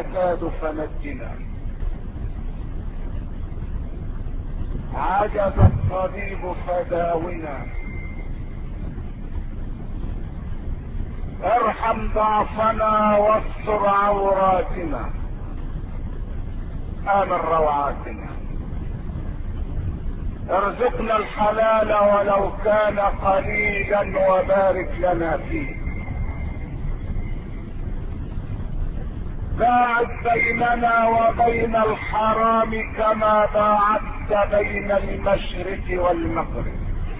نكاد فنجنا. عجب الطبيب فداونا، ارحم ضعفنا واستر عوراتنا، آمن روعاتنا، ارزقنا الحلال ولو كان قليلا وبارك لنا فيه. باعد بيننا وبين الحرام كما باعدت بين المشرق والمغرب.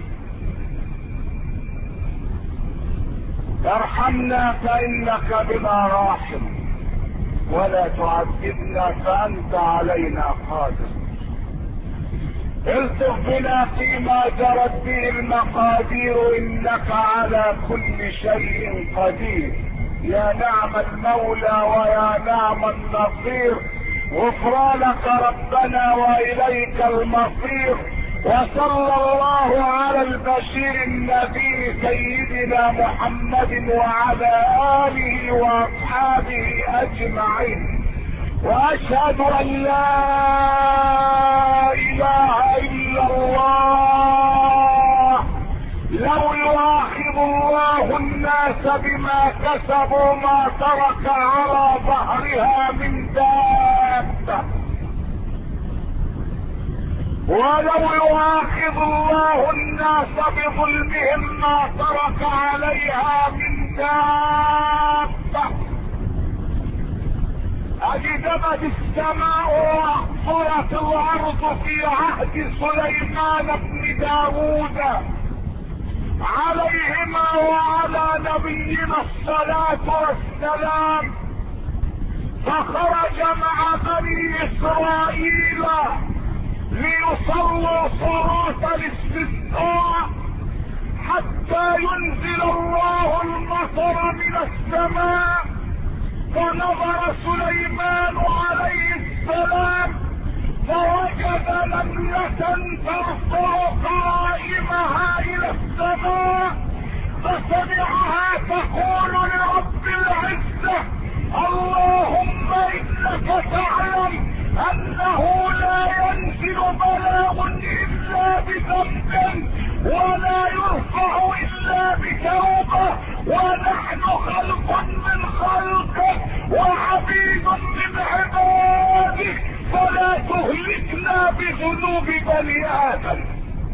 ارحمنا فانك بنا راحم، ولا تعذبنا فانت علينا قادر. الطف بنا فيما جرت به المقادير، انك على كل شيء قدير. يا نعم المولى ويا نعم النصير، غفرانك ربنا واليك المصير. وصلى الله على البشير النبي سيدنا محمد وعلى آله واصحابه اجمعين. واشهد ان لا اله الا الله. لو يؤاخذ الله الناس بما كسبوا ما ترك على ظهرها من دابة، ولو يؤاخذ الله الناس بظلمهم ما ترك عليها من دابة. اجدبت السماء واقفرت الارض في عهد سليمان بن داود عليهما وعلى نبينا الصلاة والسلام، فخرج مع بني اسرائيل ليصلوا صلاة الاستسقاء حتى ينزل الله المطر من السماء. فنظر سليمان عليه السلام فوجد نملة ترفع قائمها الى السماء، فسمعها تقول لرب العزة: اللهم انك تعلم انه لا ينزل بلاء الا بذنب ولا يرفع الا بتوبة، ونحن خلق من خلقك وعبيد من عبادك، فلا تهلكنا بذنوب بني ادم.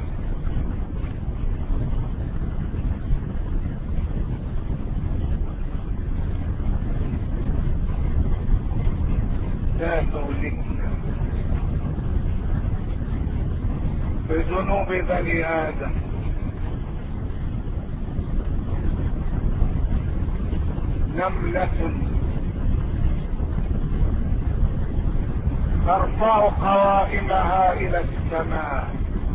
لا تهلكنا بذنوب بني ادم. نملة ترفع قوائمها الى السماء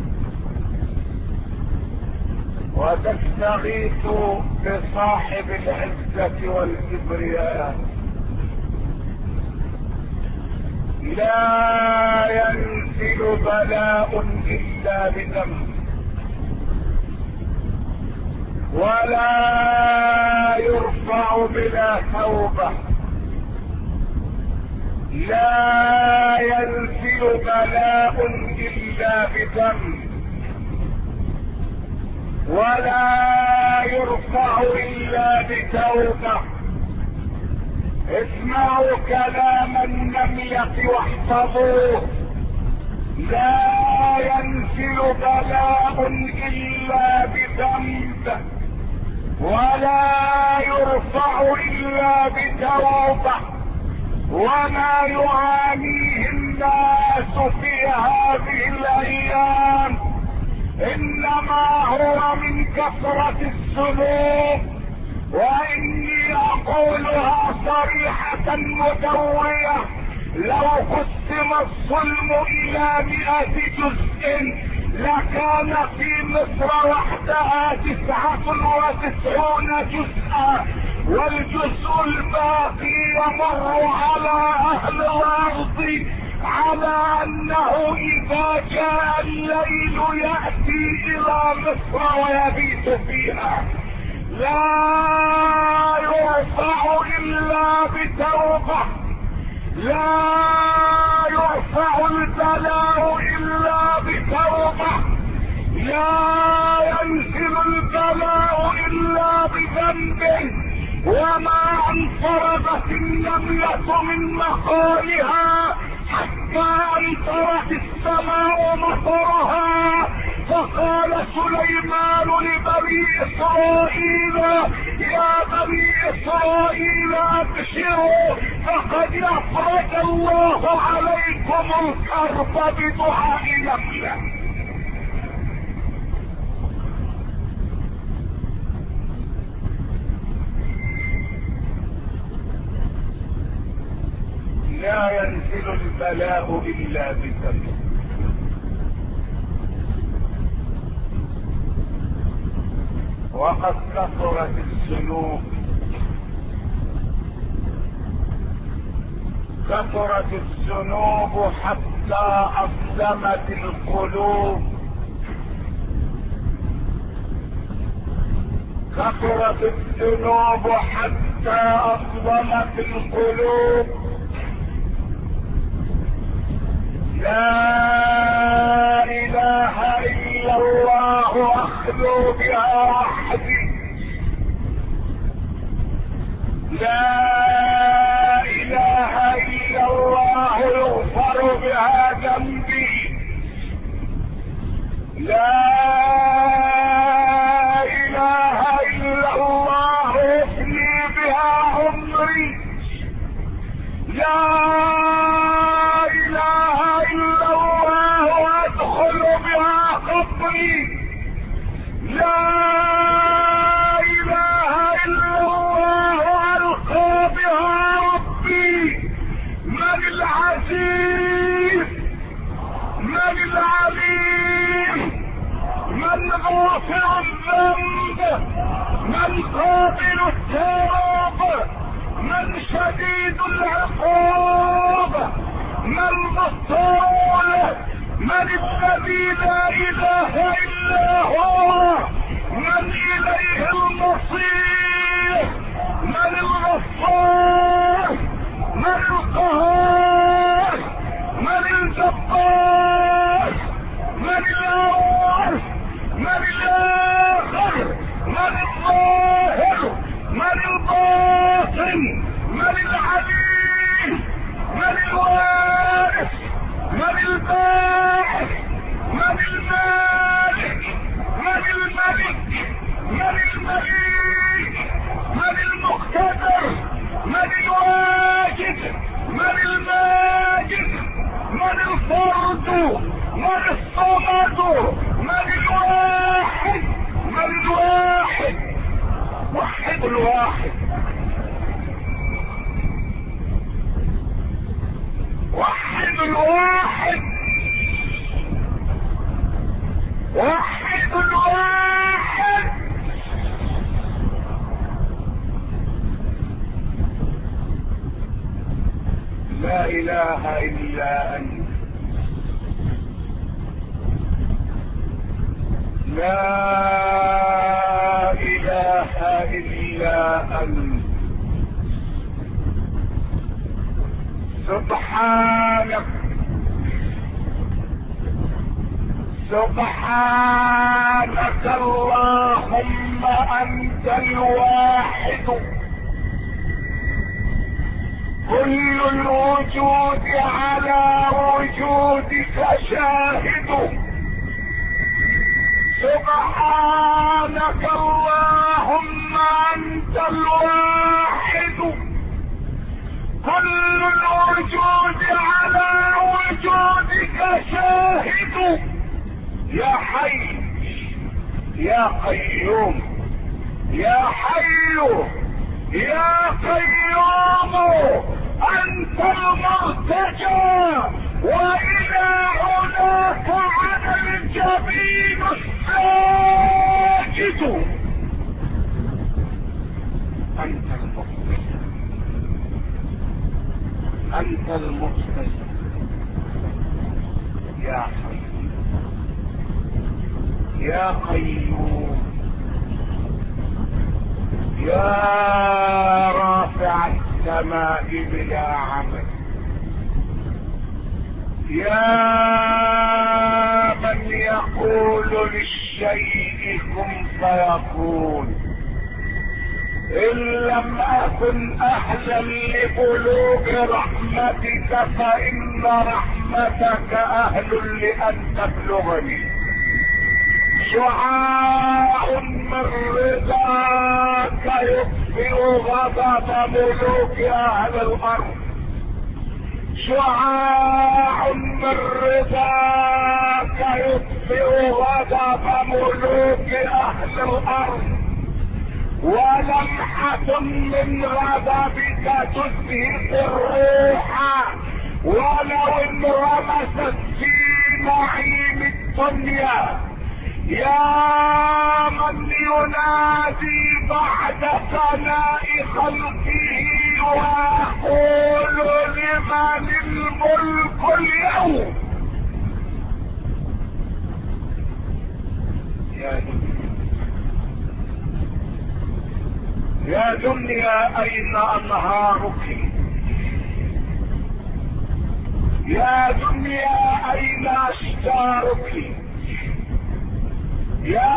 وتستغيث بصاحب العزة والكبرياء. لا ينزل بلاء الا بذنب، ولا يرفع بلا توبة. لا ينزل بلاء الا بذنب، ولا يرفع الا بتوبة. اسمعوا كلام النملة واحفظوه: لا ينزل بلاء الا بذنب، ولا يرفع الا بتوبة. وما يعانيه الناس في هذه الايام انما هو من كثرة الذنوب. واني اقولها صريحة مدوية: لو قسم الظلم الى 100 جزء لكان في مصر وحدها 99 جزءا، والجزء الباقي يمر على اهل الارض على انه اذا جاء الليل يأتي الى مصر ويبيت فيها. لا يرفع الا بتوبة، لا يرفع البلاء الا بتوبة، لا ينزل البلاء الا بذنب. وما انفردت النملة من مقالها حتى انطرت السماء مطرها. فقال سليمان لبني اسرائيل: يا بني اسرائيل ابشروا، فقد افرج الله عليكم الكرب بدعاء نملة. لا ينزل البلاء الا بذنب. وقد كثرت الذنوب، كثرت الذنوب حتى أظلمت القلوب، كثرت الذنوب حتى أظلمت القلوب. لا إله إلا الله أخلو بها وحدي، لا إله إلا الله يغفر بها ذنبي، لا إله إلا الله يفني بها عمري، لا إله إلا الله أدخل بها قبري، لا إله إلا الله ألقى بها ربي. من العزيز، من العليم، من غافر الذنب، من قابل التوب، من شديد العقاب، من مضطر، من الذي لا اله الا هو، من اليه المصير، من الغفار، من القهار، من الجبار، من الاول، من الاخر، من الظاهر، من الباطن، من العليم، من الوارث، من الباعث، من المالك، من الملك، من المليك، من المقتدر، من الواجد، من الماجد، من الفرد، من الصمد، من الواحد، من الواحد. وحد الواحد، وحد الواحد، وحد الواحد. لا اله الا انت، لا اله الا انت. سبحانك، سبحانك اللهم انت الواحد، كل الوجود على وجودك شاهد. سبحانك اللهم انت الواحد، كل الوجود على وجودك شاهد. يا حي يا قيوم، يا حي يا قيوم، انت المرتجى، والى علاك على الجبين الساجد. انت المرتجى، انت المرتجى يا حي يا قيوم، يا رافع السماء بلا عمل، يا من يقول للشيء كن فيكون، إن لم أكن أهلا لبلوغ رحمتك فإن رحمتك أهل لأن تبلغني. شعاع من رضاك يطفئ غضب ملوك أهل الأرض، شعاع من رضاك يطفئ غضب ملوك أهل الأرض، ولمحة من غضبك تزهق الروح ولو انغمست في نعيم الدنيا. يا من ينادي بعد فناء خلقه ويقول لمن الملك اليوم. يا دنيا أين أنهارك؟ يا دنيا أين أشجارك؟ يا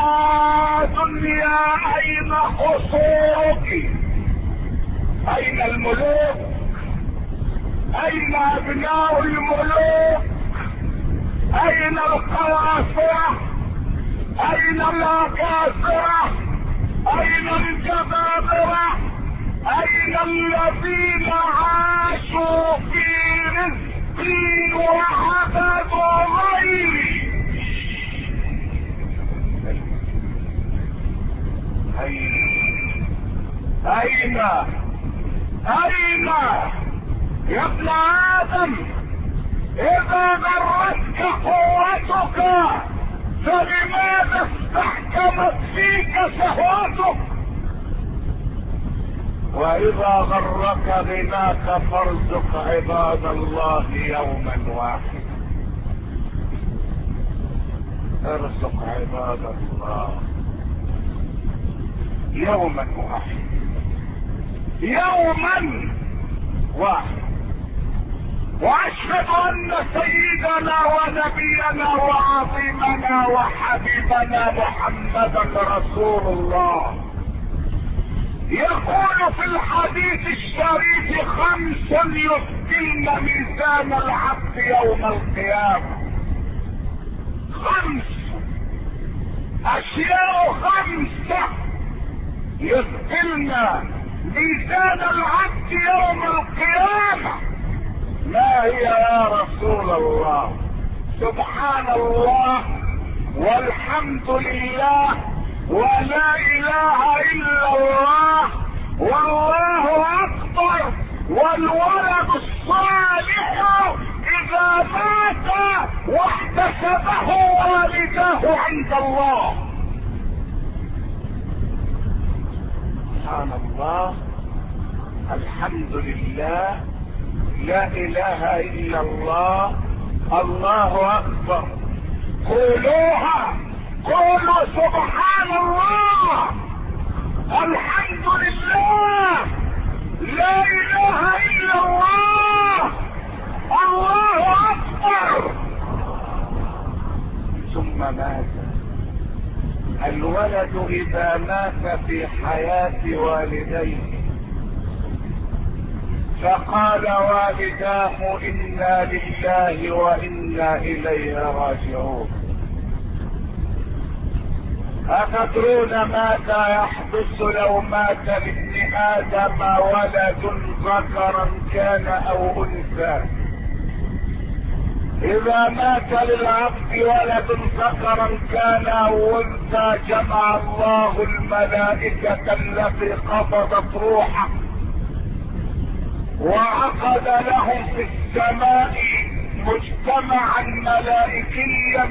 دنيا أين قصورك؟ أين الملوك؟ أين أبناء الملوك؟ أين القواصرة؟ أين الأكاسرة؟ أين الجبابرة؟ أين الذين عاشوا في رزقي وعبدوا غيري؟ أين يا ابن آدم؟ إذا غرتك قوتك فلماذا استحكمت فيك شهوتك؟ وإذا غرك غناك فارزق عباد الله يوما واحدا. ارزق عباد الله يوما واحدا، يوما واحدا. واشهد ان سيدنا ونبينا وعظيمنا وحبيبنا محمدا رسول الله يقول في الحديث الشريف: 5 يثقلن ميزان العبد يوم القيامة. 5 اشياء، 5 يثقلن ميزان العبد يوم القيامة. ما هي يا رسول الله؟ سبحان الله والحمد لله ولا اله الا الله والله اكبر والولد الصالح اذا مات واحتسبه والداه عند الله. سبحان الله، الحمد لله، لا اله الا الله، الله اكبر. قولوها، قولوا سبحان الله، الحمد لله، لا اله الا الله، الله اكبر. ثم ماذا؟ الولد اذا مات في حياة والديه فقال والداه انا لله وانا اليه راجعون، أتدرون ماذا يحدث لو مات لابن آدم ولد ذكرا كان أو أنثى؟ إذا مات للعبد ولد ذكرا كان أو أنثى جمع الله الملائكة التي قبضت روحه وعقد لهم في السماء مجتمعا ملائكيا،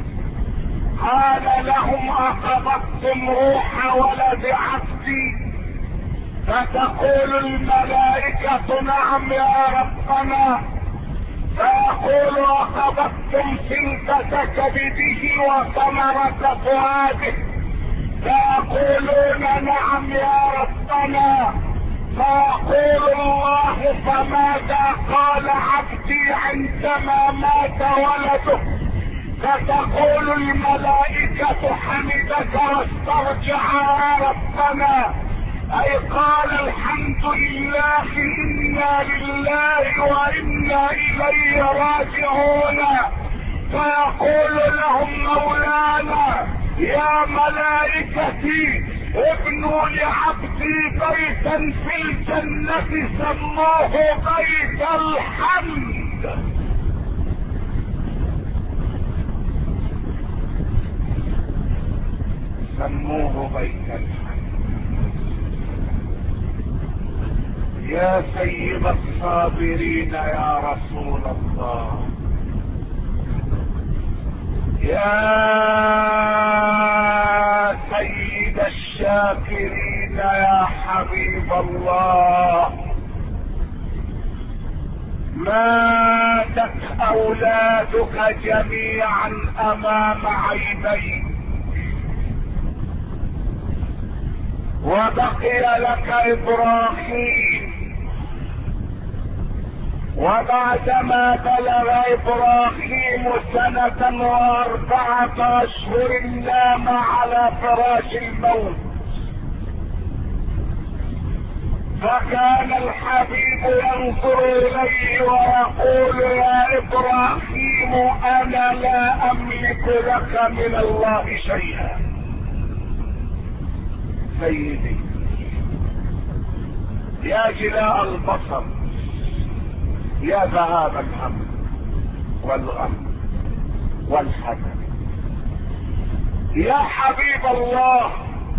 قال لهم: أقبضتم روح ولد عبدي؟ فتقول الملائكة: نعم يا ربنا. فيقول: أقبضتم سلطة كبده وثمرة فؤاده؟ فيقولون: نعم يا ربنا. فيقول الله: فماذا قال عبد عبدي عندما مات ولده، فتقول الملائكة حمدك واسترجع ربنا، اي قال الحمد لله انا لله وانا اليه راجعون. فيقول لهم مولانا يا ملائكتي ابنوا لعبدي بيتا في الجنة سموه بيت الحمد. سموه بيت الحمد. يا سيد الصابرين يا رسول الله، يا سيد الشاكرين يا حبيب الله، ماتت اولادك جميعا امام عينيك، وبقي لك ابراهيم. وبعدما بلغ ابراهيم 1 و4 اشهر نام على فراش الموت، فكان الحبيب ينظر اليه ويقول يا ابراهيم انا لا املك لك من الله شيئا. سيدي يا جلاء البصر، يا ذهاب الهم والغم والحزن، يا حبيب الله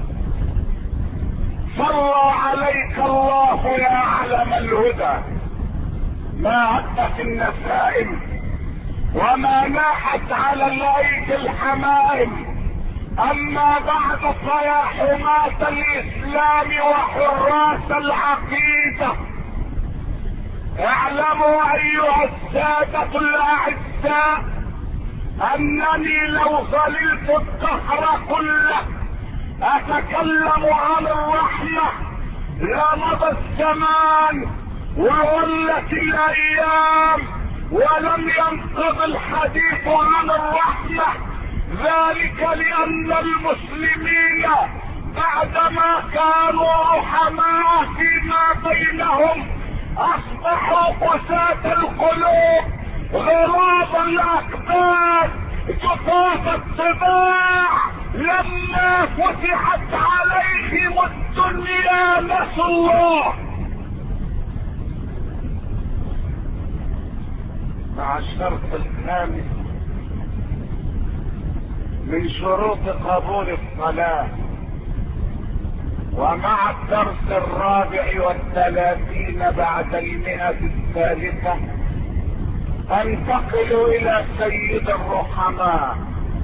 صلى عليك الله يا علم الهدى، ما عدت النسائم وما ناحت على الايدي الحمائم. اما بعد فيا حماة الاسلام وحراس العقيدة، اعلموا ايها السادة الاعزاء انني لو ظللت الدهر كله اتكلم عن الرحمة لمضى الزمان وولت الايام ولم ينقض الحديث عن الرحمة. ذلك لان المسلمين بعدما كانوا رحماء فيما بينهم اصبحوا قساة القلوب غراب الاكباد جفاف الطباع. لما فتحت عليهم الدنيا نسوا الله. مع الشرط الخامس من شروط قبول الصلاة، ومع الدرس 34 بعد 100 الثالثة، انتقل الى سيد الرحماء،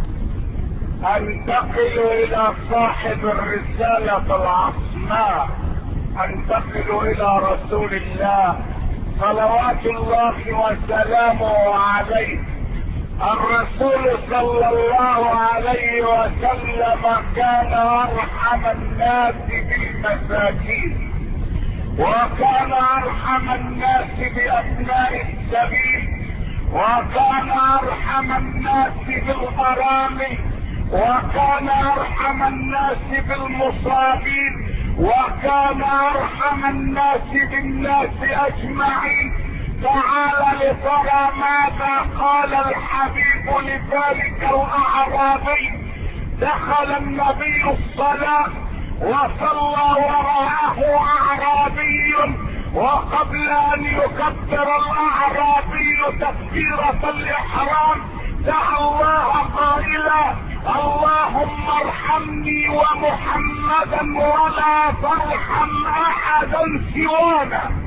انتقل الى صاحب الرسالة العصماء، انتقل الى رسول الله صلوات الله وسلامه عليه. الرسول صلى الله عليه وسلم كان ارحم الناس بالمساكين، وكان ارحم الناس بابناء السبيل، وكان ارحم الناس بالارامل، وكان ارحم الناس بالمصابين، وكان ارحم الناس بالناس اجمعين. تعال لترى ماذا قال الحبيب لذلك الاعرابي. دخل النبي الصلاة وصلى وراءه اعرابي، وقبل ان يكبر الاعرابي تكبيرة الاحرام دعا الله قائلا اللهم ارحمني ومحمدا ولا ترحم احدا سوانا.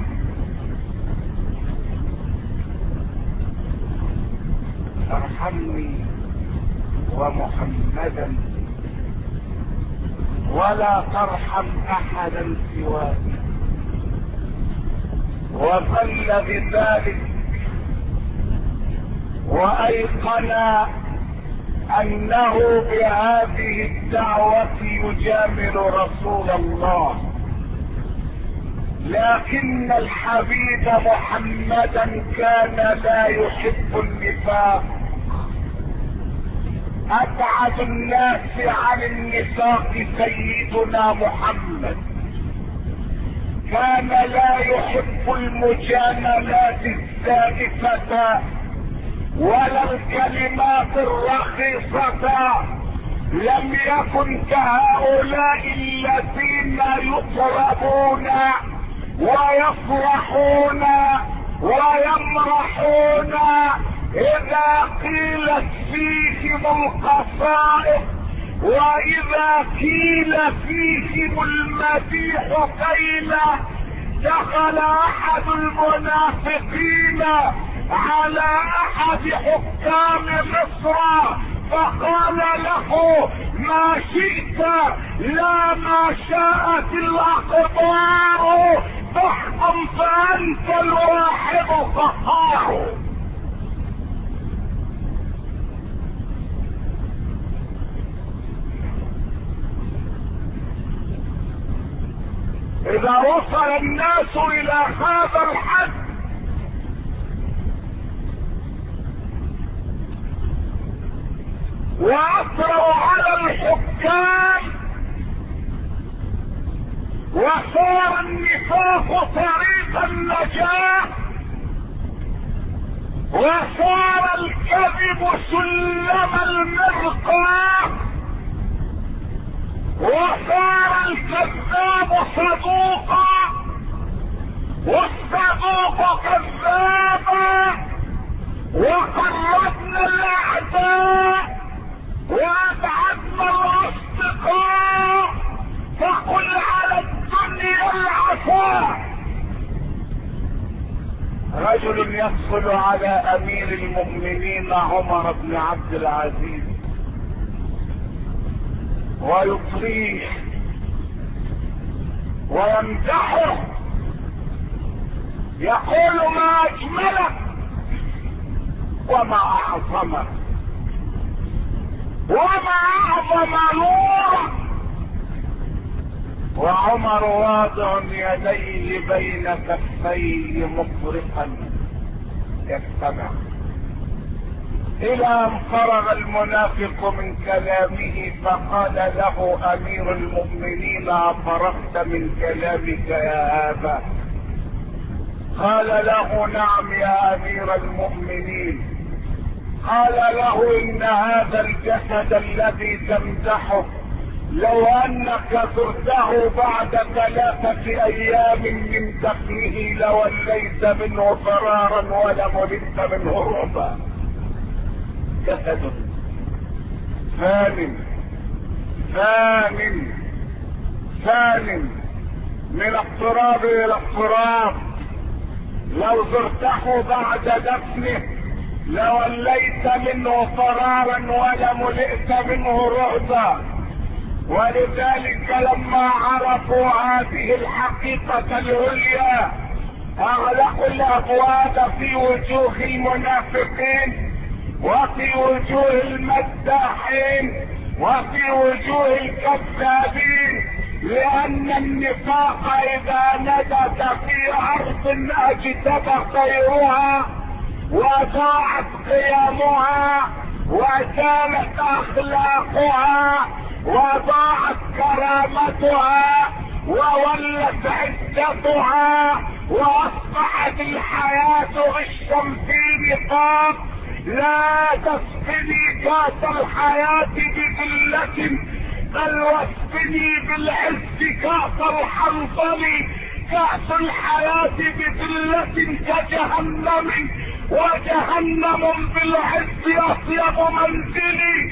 ارحمني ومحمدا ولا ترحم احدا سواك. وظل بذلك وايقن انه بهذه الدعوة يجامل رسول الله لكن الحبيب محمدا كان لا يحب النفاق. ابعد الناس عن النفاق سيدنا محمد، كان لا يحب المجاملات الزائفة ولا الكلمات الرخيصة. لم يكن كهؤلاء الذين يطربون ويفرحون ويمرحون اذا قيلت فيهم القصائد، واذا قيل فيهم المديح قيل. دخل احد المنافقين على احد حكام مصر فقال له: ما شئت لا ما شاءت الاقدار، فاحكم فانت الواحد قهار. اذا وصل الناس الى هذا الحد واثروا على الحكام وصار النفاق طريق النجاة وصار الكذب سلم المرقاة وصار الكذاب صدوقا والصدوق كذابا، وقربنا الاعداء وابعدنا الاصدقاء، فقل على الدنيا العفاء. رجل يدخل على امير المؤمنين عمر بن عبد العزيز ويطريه ويمدحه، يقول: ما اجملك وما اعظمك وما اعظم نورك. وعمر واضع يديه بين كفيه مطرقا يستمع. الى ان فرغ المنافق من كلامه فقال له امير المؤمنين: افرغت من كلامك يا ابا؟ قال له: نعم يا امير المؤمنين. قال له: ان هذا الجسد الذي تمدحه لو انك زرته بعد 3 ايام من دفنه لوليت منه فرارا ولملئت منه رعبا. جسد فان فان فان من التراب الى التراب، لو زرته بعد دفنه لوليت منه فرارا ولملئت منه رعبا. ولذلك لما عرفوا هذه الحقيقة العليا اغلقوا الابواب في وجوه المنافقين وفي وجوه المداحين وفي وجوه الكذابين، لان النفاق اذا نبت في ارض اجتب خيرها وضاعت قيامها وزالت اخلاقها وضاعت كرامتها وولت عزتها واصبحت الحياة غشا في نفاق. لا تسقني كاس الحياة بذلة، بل واسقني بالعز كاس الحنظل. كاس الحياة بذلة كجهنم، وجهنم بالعز اطيب منزلي.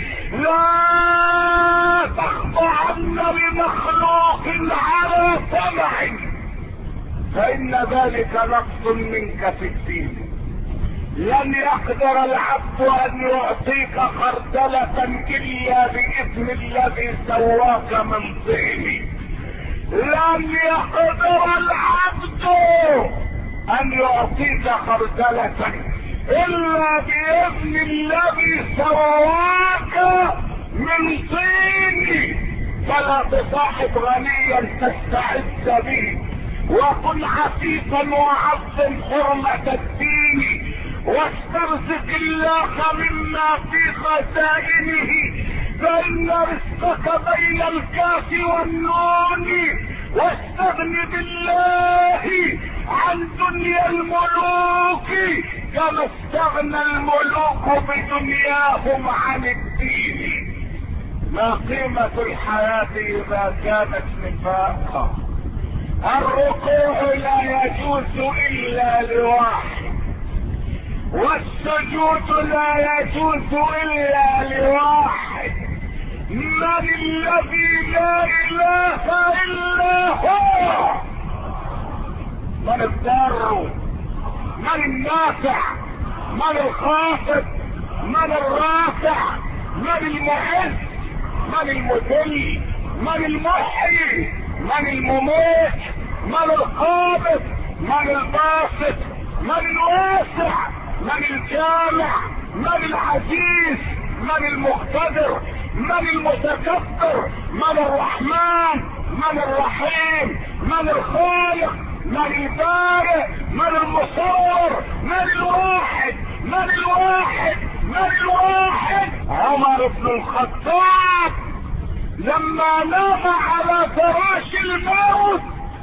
لا تخضعن لمخلوق على سمع، فان ذلك نقص منك في الدين. لن يقدر العبد ان يعطيك خردلة الا باذن الذي سواك من طين. لن يقدر العبد ان يعطيك خردلة الا باذن الذي سواك من طين. فلا تصاحب غنيا تستعز به، وكن عفيفا وعظم حرمة الدين، واسترزق الله مما في خزائنه، فإن رزقك بين الكاف والنون، واستغن بالله عن دنيا الملوك كما استغنى الملوك بدنياهم عن الدين. ما قيمة الحياة إذا كانت نفاقا؟ الركوع لا يجوز إلا لواحد، والسجود لا يجوز إلا لواحد. من الذي لا إله إلا هو؟ من الضار؟ من النافع؟ من الخافض؟ من الرافع؟ من المعز؟ من المذل؟ من المحيي؟ من المميت؟ من القابض؟ من الباسط؟ من الواسع؟ من الجامع؟ من العزيز؟ من المقتدر؟ من المتكبر؟ من الرحمن؟ من الرحيم؟ من الخالق؟ من البارئ؟ من المصور؟ من الواحد؟ من الواحد؟ من الواحد؟ عمر بن الخطاب لما نام على فراش الموت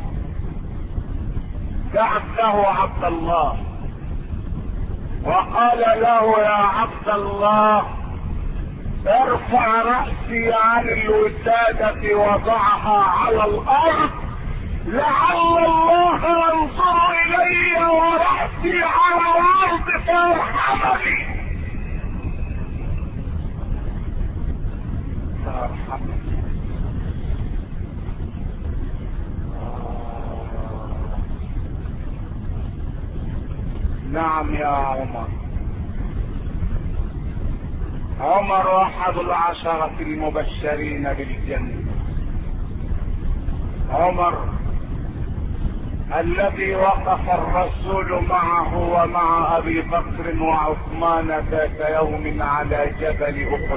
دعت له عبد الله وقال له يا عبد الله ارفع رأسي عن الوسادة وضعها على الأرض لعل الله ينظر إلي ورأسي على الأرض فيرحمني. نعم يا عمر. عمر احد العشرة المبشرين بالجنة. عمر الذي وقف الرسول معه ومع ابي بكر وعثمان ذات يوم على جبل احد،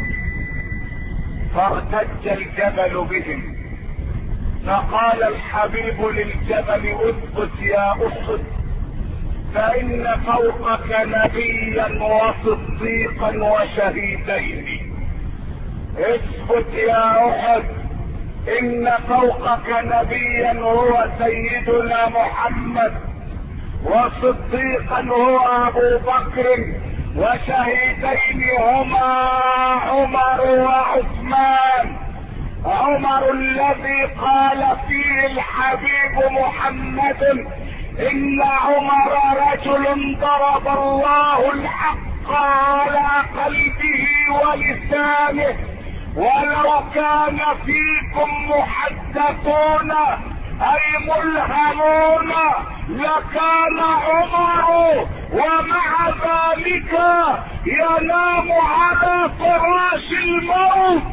فارتج الجبل بهم، فقال الحبيب للجبل اثبت يا احد، فإن فوقك نبيا وصديقا وشهيدين. اثبت يا أحد، إن فوقك نبيا هو سيدنا محمد، وصديقا هو أبو بكر، وشهيدين هما عمر وعثمان. عمر الذي قال فيه الحبيب محمد إن عمر رجل ضرب الله الحق على قلبه ولسانه، ولو كان فيكم محدثون أي ملهمون لكان عمر، ومع ذلك ينام على فراش الموت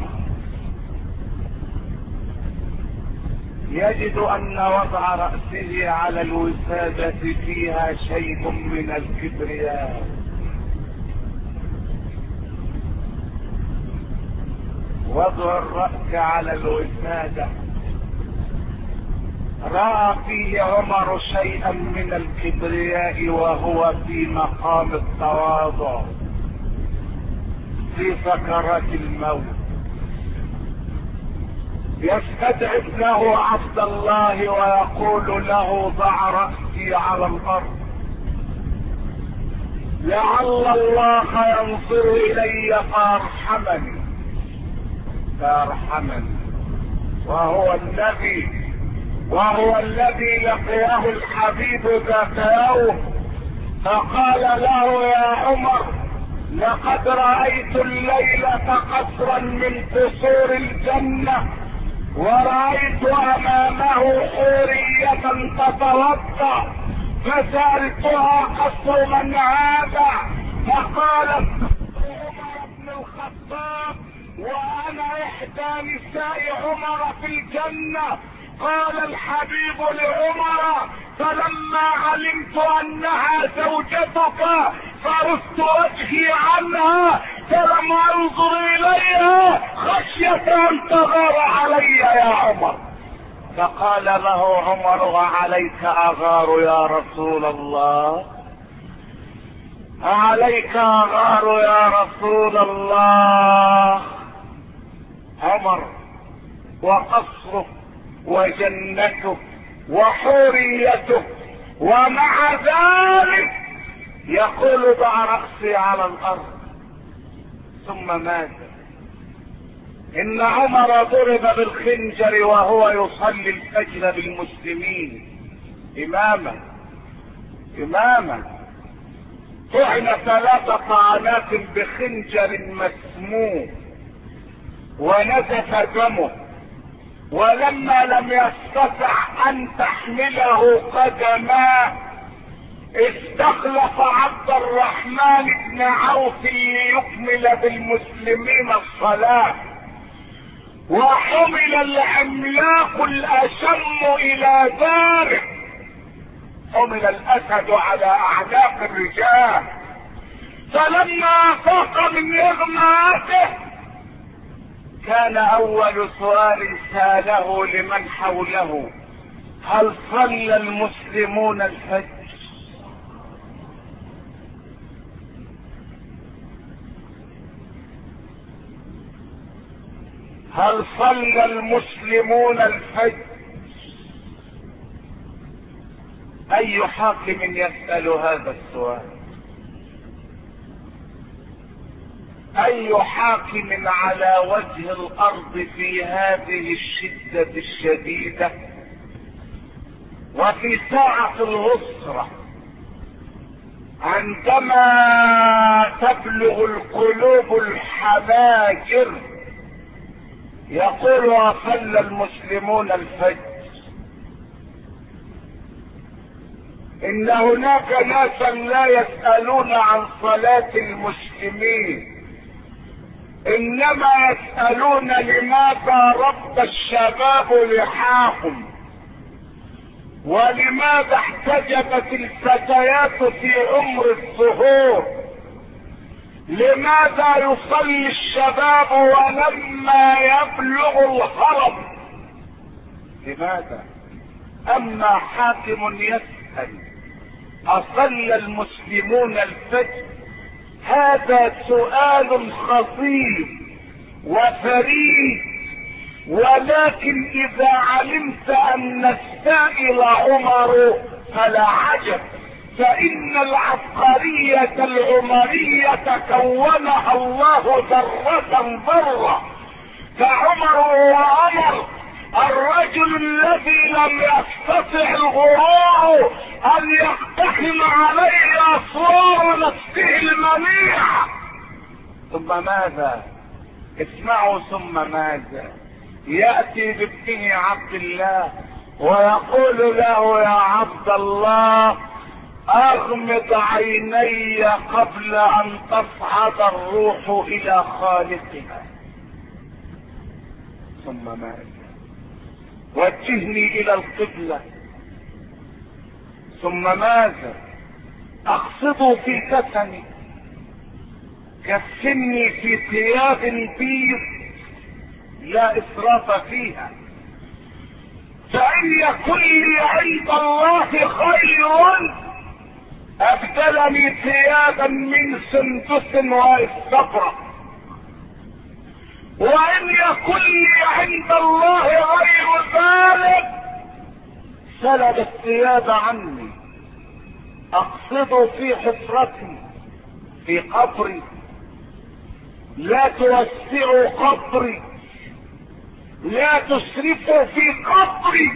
يجد ان وضع رأسه على الوسادة فيها شيء من الكبرياء. وضع الرأس على الوسادة رأى فيه عمر شيئا من الكبرياء وهو في مقام التواضع في سكرات الموت. يستدعي له عبد الله ويقول له ضع رأسي على الأرض لعل الله ينظر إلي فيرحمني. وهو الذي لقيه الحبيب ذات يوم فقال له يا عمر لقد رأيت الليلة قصرا من قصور الجنة، ورأيت أمامه حورية تتوضأ، فسألتها قصر من هذا؟ فقالت عمر بن الخطاب، وأنا إحدى نساء عمر في الجنة. قال الحبيب لعمر فلما علمت أنها زوجتك فرست وجهي عنها فلم أنظر إليها خشية أن تغار علي يا عمر. فقال له عمر: وعليك اغار يا رسول الله، عليك اغار يا رسول الله. عمر وقصره وجنته وحوريته، ومع ذلك يقول: ضع رأسي على الارض. ثم مات. ان عمر ضرب بالخنجر وهو يصلي الفجر بالمسلمين اماما، طعن 3 طعنات بخنجر مسموم ونزف دمه، ولما لم يستطع ان تحمله قدماه استخلف عبد الرحمن بن عوف ليكمل بالمسلمين الصلاة، وحمل العملاق الاشم الى داره. حمل الاسد على اعناق الرجال، فلما افاق من اغماءته كان اول سؤال ساله لمن حوله: هل صلى المسلمون الفجر؟ هل صلى المسلمون الفجر؟ اي حاكم يسأل هذا السؤال؟ اي حاكم على وجه الارض في هذه الشدة الشديدة وفي ساعة العسرة عندما تبلغ القلوب الحناجر يقول: وصلى المسلمون الفجر؟ ان هناك ناسا لا يسألون عن صلاة المسلمين، انما يسألون لماذا رد الشباب لحاهم، ولماذا احتجبت الفتيات في عمر الظهور، لماذا يصلي الشباب ولما يبلغ الهرم، لماذا؟ اما حاكم يسأل: اصلى المسلمون الفجر؟ هذا سؤال خطير وفريد، ولكن اذا علمت ان السائل عمر فلا عجب، فان العبقرية العمرية كونها الله ذرة ذرة. فعمر هو عمر، الرجل الذي لم يستطع الغرور ان يقتحم عليه اسرار نفسه المنيعة. ثم ماذا؟ اسمعوا. ثم ماذا؟ يأتي بابنه عبد الله ويقول له: يا عبد الله، اغمض عيني قبل ان تصعد الروح الى خالقها. ثم ماذا؟ وجهني الى القبلة. ثم ماذا؟ اقصد في كفني، كفني في ثياب بيض لا اسراف فيها، فان يكن لي عند الله خير ابدلني ثيابا من سندس واستبرق، وان يكن لي عند الله غير ذلك سلب الثياب عني. اقصد في حفرتي في قبري، لا توسعوا قبري، لا تسرفوا في قبري.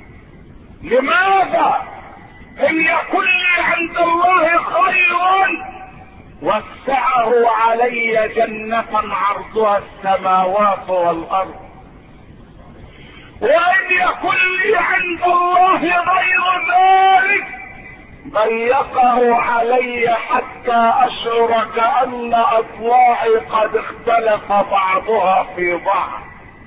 لماذا؟ ان يكن لي عند الله خير وسعه علي جنة عرضها السماوات والارض، وان يكن لي عند الله غير ذلك ضيقه علي حتى اشعر كأن اضلاعي قد اختلف بعضها في بعض.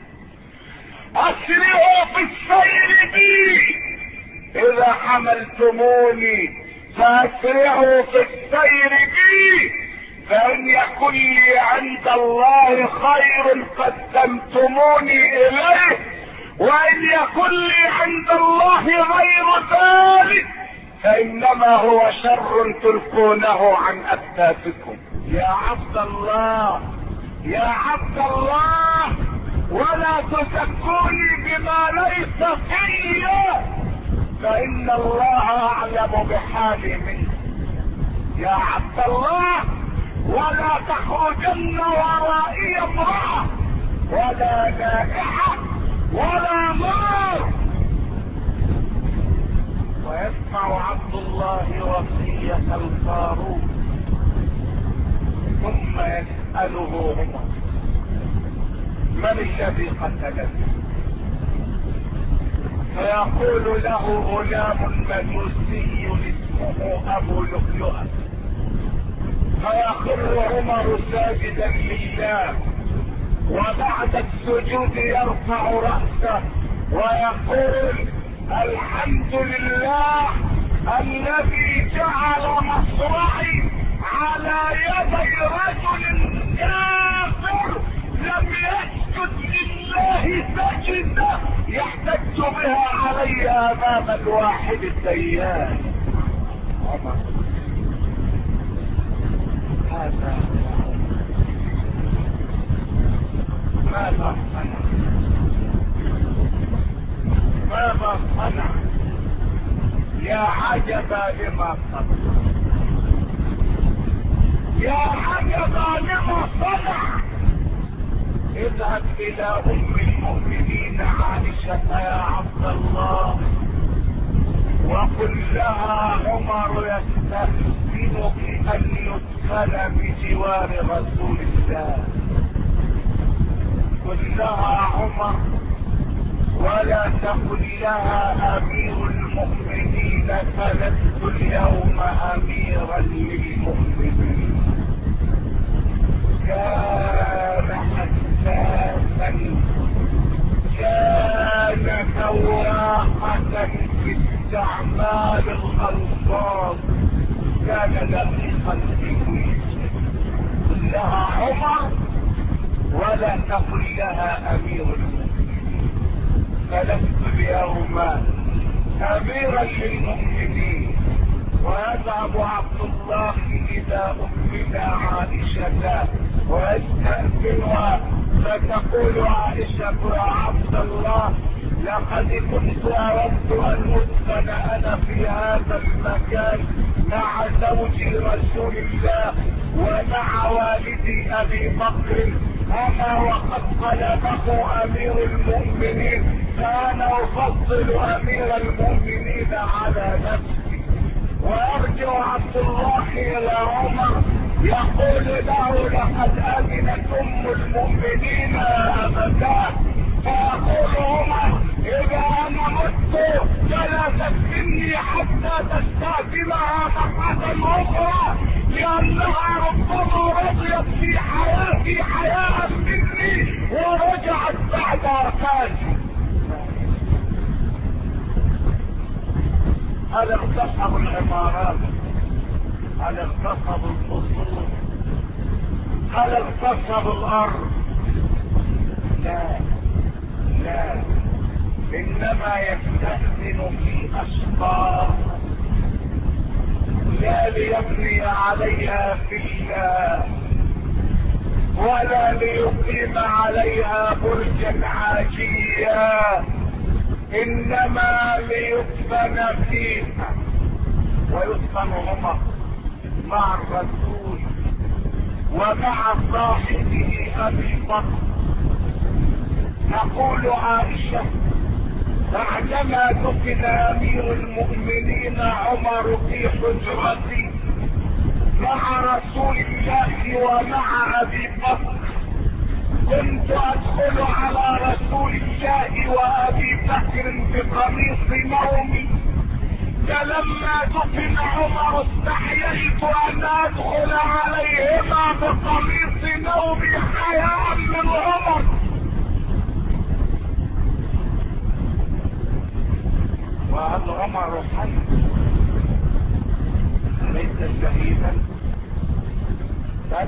اسرعوا في السير بي اذا حملتموني، فاسرعوا في السير بي، فان يكن لي عند الله خير قدمتموني اليه، وان يكن لي عند الله غير ذلك فانما هو شر تلقونه عن اكتافكم. يا عبد الله يا عبد الله، ولا تزكوني بما ليس في فان الله اعلم بحالي منه. يا عبد الله، ولا تخرجن ورائي امرأة ولا نائحة ولا نار. ويسمع عبد الله وصية الفاروق ثم يسأله عمر: من الذي قتلك؟ فيقول له: غلام مجوسي اسمه ابو لؤلؤة. فيخر عمر ساجدا لله، وبعد السجود يرفع رأسه ويقول: الحمد لله الذي جعل مصرعي على يدي رجل كافر لم يسجد لله سجدة يحتج بها علي امام الواحد الديان. عمر هذا ماذا صنع؟ ماذا صنع؟ يا عجبا لما صنع، يا عجبا لما صنع. اذهب الى ام المؤمنين عائشة يا عبد الله وقل لها: عمر يستأذنك ان يدخل بجوار رسول الله. قل لها عمر، ولا تقل لها امير المؤمنين، فلست اليوم اميرا للمؤمنين. كان حساسا، كان سواقة في استعمال الألفاظ، كان دقيقا في كل شيء. قل لها عمر ولا تقل لها امير المؤمنين، فلست اليوم اميرا للمؤمنين. ويذهب عبد الله الى امنا عائشة ويستأذنها، فتقول عائشة: يا عبد الله، لقد كنت اردت ان ادخل انا في هذا المكان مع زوجي رسول الله ومع والدي ابي بكر، اما وقد طلبه امير المؤمنين فانا افضل امير المؤمنين على نفسي. ويرجع عبد الله الى عمر يقول له: لقد اذنت ام المؤمنين ابدا. فيقول عمر: اذا انا مت فلا تفتني حتى تستأذنها مرة اخرى، لانها ربما رضيت في حياتي حياء مني ورجعت بعد وفاتي. هل اغتصبوا العمارات؟ هل اغتصبوا القصور؟ هل اغتصبوا الارض؟ لا لا، انما يستأذن في اشخاص لا ليبني عليها في الله ولا ليقيم عليها برجا عاجيا، انما ليدفن فيها. ويدفن عمر مع الرسول ومع صاحبه ابي بكر. تقول عائشة: بعدما دفن امير المؤمنين عمر في حجرتي مع رسول الله ومع ابي بكر، كنت ادخل على رسول الله وابي بكر بقميص نومي، فلما دفن عمر استحييت ان ادخل عليهما بقميص نومي حياء من عمر. وهل عمر حي؟ ليس شهيدا؟ بل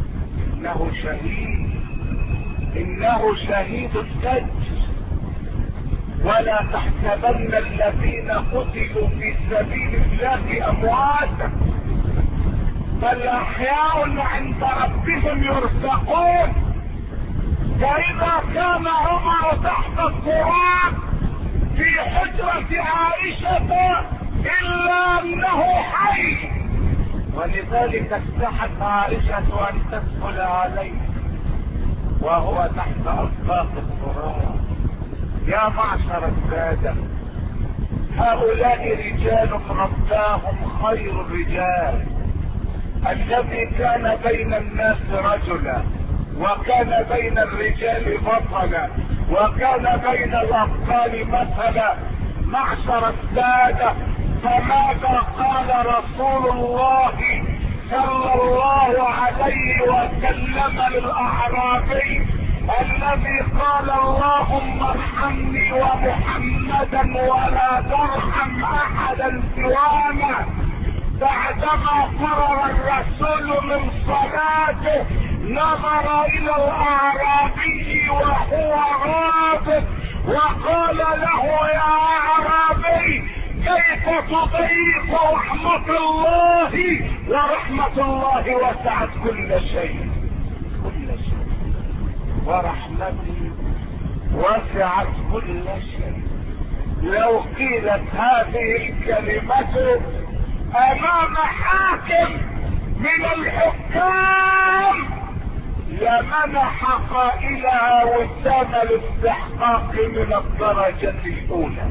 انه شهيد، انه شهيد السجن. ولا تحسبن الذين قتلوا في سبيل الله امواتا بل احياء عند ربهم يرزقون. فاذا كان عمر تحت التراب في حجرة عائشة الا انه حي، ولذلك استحت عائشة ان تدخل عليه وهو تحت اصفاق التراب. يا معشر السادة، هؤلاء رجال رباهم خير الرجال، الذي كان بين الناس رجلا وكان بين الرجال بطلا وكان بين الابطال مثلا. معشر السادة، فماذا قال رسول الله صلى الله عليه وسلم للاعرابي الذي قال اللهم ارحمني ومحمدا ولا ترحم احدا سوانا؟ بعدما فرغ الرسول من صلاته نظر الى الاعرابي وهو غاضب وقال له يا اعرابي كيف تضيق رحمة الله؟ ورحمة الله وسعت كل شيء، كل شيء، ورحمتي وسعت كل شيء. لو قيلت هذه الكلمة امام حاكم من الحكام لمنح قائلها وسام الاستحقاق من الدرجة الاولى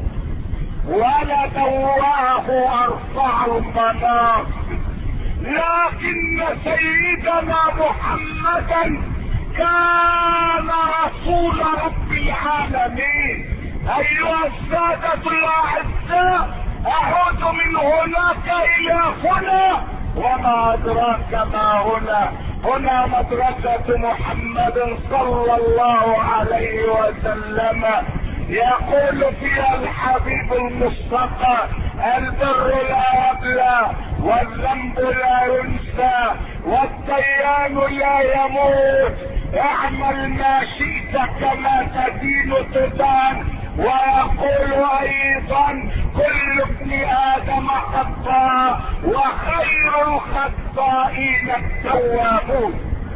ولدواه ارفع المناصب، لكن سيدنا محمدا كان رسول رب العالمين. ايها السادة الاعزاء، اعود من هناك الى هنا، وما ادراك ما هنا؟ هنا مدرسة محمد صلى الله عليه وسلم، يقول فيها الحبيب المصطفى البر لا يبلى والذنب لا ينسى والديان لا يموت، اعمل ما شئت كما تدين تدان. ويقول ايضا كل ابن ادم خطاء وخير الخطائين التوابون.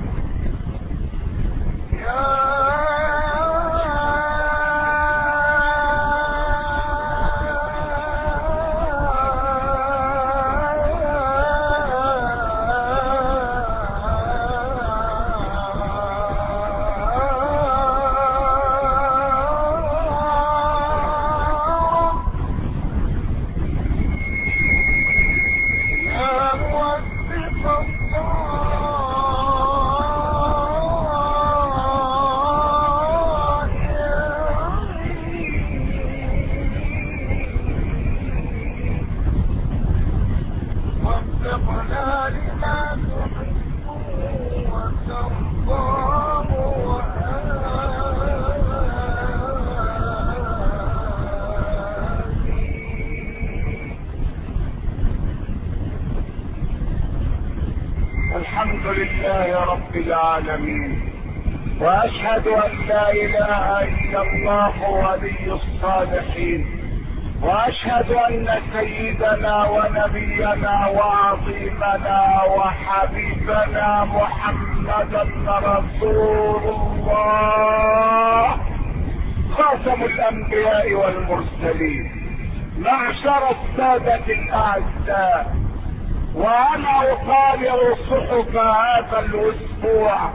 الحمد لله رب العالمين، واشهد ان لا اله الا الله ولي الصالحين، واشهد ان سيدنا ونبينا وعظيمنا وحبيبنا محمدا رسول الله خاتم الانبياء والمرسلين. معشر السادة الاعزاء، وانا اطالع صحف هذا الاسبوع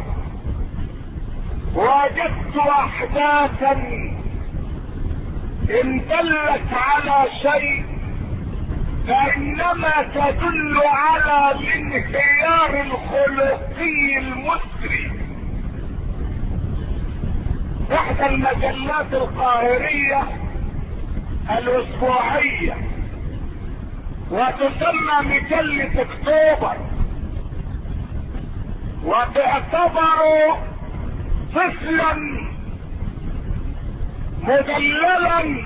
وجدت احداثا ان دلت على شيء فانما تدل على الانهيار الخلقي المسري. احدى المجلات القاهرية الاسبوعية وتسمى مجلة اكتوبر، وتعتبر طفلا مدللا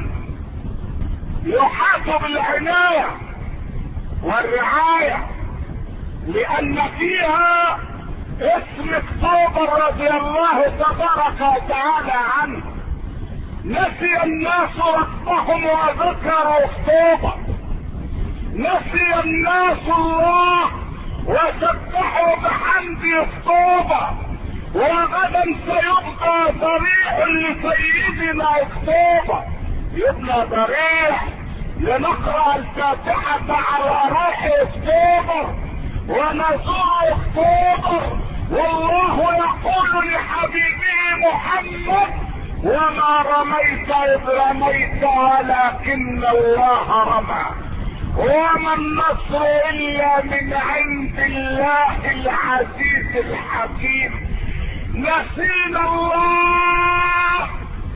يحاط بالعناية والرعاية، لان فيها اسم اكتوبر رضي الله تبارك وتعالى عنه. نسي الناس ربهم وذكروا اكتوبر، نسي الناس الله وسبحوا بحمد اكتوبر، وغدا سيبقى ضريح لسيدنا اكتوبر، يبقى ضريح لنقرأ الفاتحة على روح اكتوبر ونزور اكتوبر. والله يقول لحبيبه محمد: وما رميت اذ رميت ولكن الله رمى، وما النصر الا من عند الله العزيز الحكيم. نسينا الله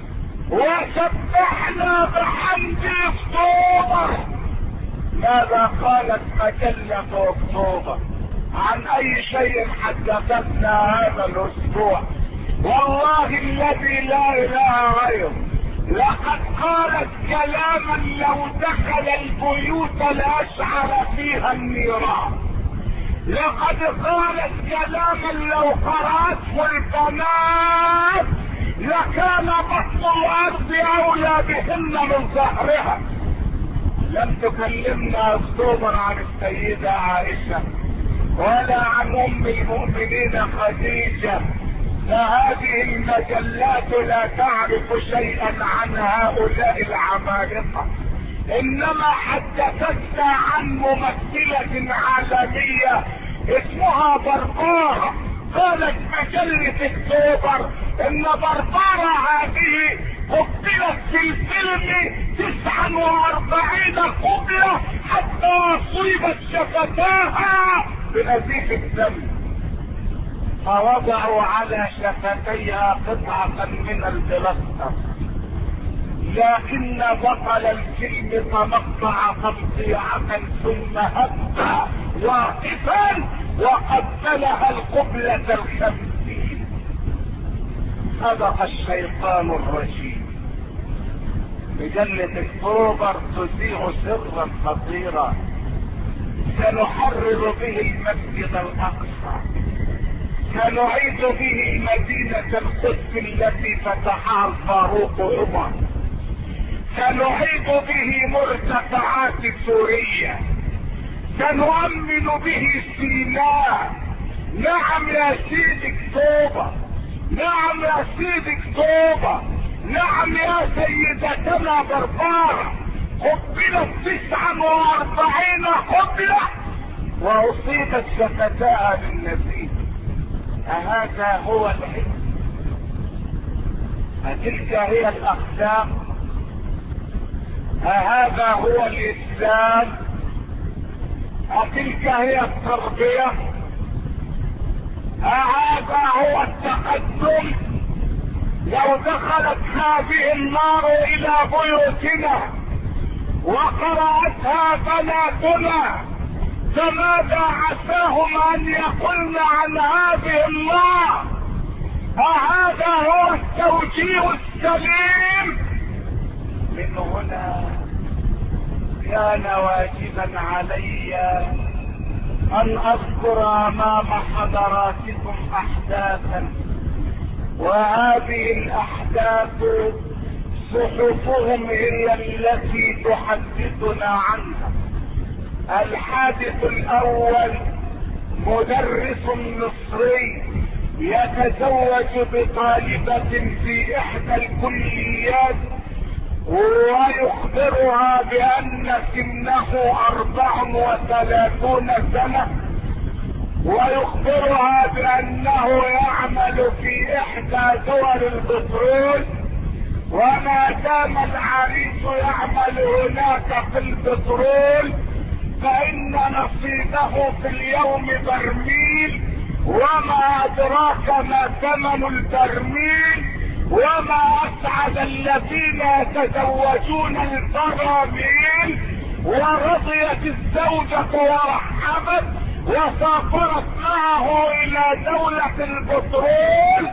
وسبحنا بحمد اكتوبر. ماذا قالت مجلة اكتوبر؟ عن اي شيء حدثتنا هذا الاسبوع؟ والله الذي لا اله غيره لقد قالت كلاما لو دخل البيوت لاشعل فيها النيران. لقد قالت كلاما لو قرأته البنات لكان بطن الارض اولى بهن من ظهرها. لم تكلمنا اكتوبر عن السيدة عائشة ولا عن ام المؤمنين خديجة، فهذه المجلات لا تعرف شيئا عن هؤلاء العمالقة، انما حدثتنا عن ممثلة عالمية اسمها بربارة. قالت مجلة اكتوبر ان بربارة هذه قبلت في الفيلم 49 قبلة حتى اصيبت شفتاها بنزيف الدم، فوضعوا على شفتيها قطعة من البلاستر، لكن بطل الفيلم تمطع تمطيعة ثم هب واقفا وقبلها القبلة 50. صدق الشيطان الرجيم. مجلة اكتوبر تذيع سرا خطيرا سنحرر به المسجد الاقصى، سنعيد به مدينة القدس التي فتحها الفاروق عمر، سنعيد به مرتفعات سوريا، سنؤمن به سيناء. نعم يا سيد اكتوبر، نعم يا سيد اكتوبر، نعم يا سيدتنا بربارة. قبلت 49 قبلة واصيبت شفتاها بالنزيف. أهذا هو الحكم؟ أتلك هي الأخلاق؟ أهذا هو الإسلام؟ أتلك هي التربية؟ أهذا هو التقدم؟ لو دخلت هذه النار إلى بيوتنا وقرأتها بناتنا فماذا عساهم أن يقولن عن هذه النار؟ أهذا هو التوجيه السليم؟ من هنا كان واجبا علي أن أذكر أمام حضراتكم أحداثا، وهذه الأحداث صحفهم هي التي تحدثنا عنها. الحادث الأول: مدرس مصري يتزوج بطالبة في إحدى الكليات ويخبرها بأن سنه 34 سنة، ويخبرها بأنه يعمل في إحدى دول البترول، وما دام العريس يعمل هناك في البترول فإن نصيبه في اليوم برميل، وما أدراك ما ثمن البرميل، وما أسعد الذين يتزوجون البراميل. ورضيت الزوجة ورحبت وسافرت معه إلى دولة البترول،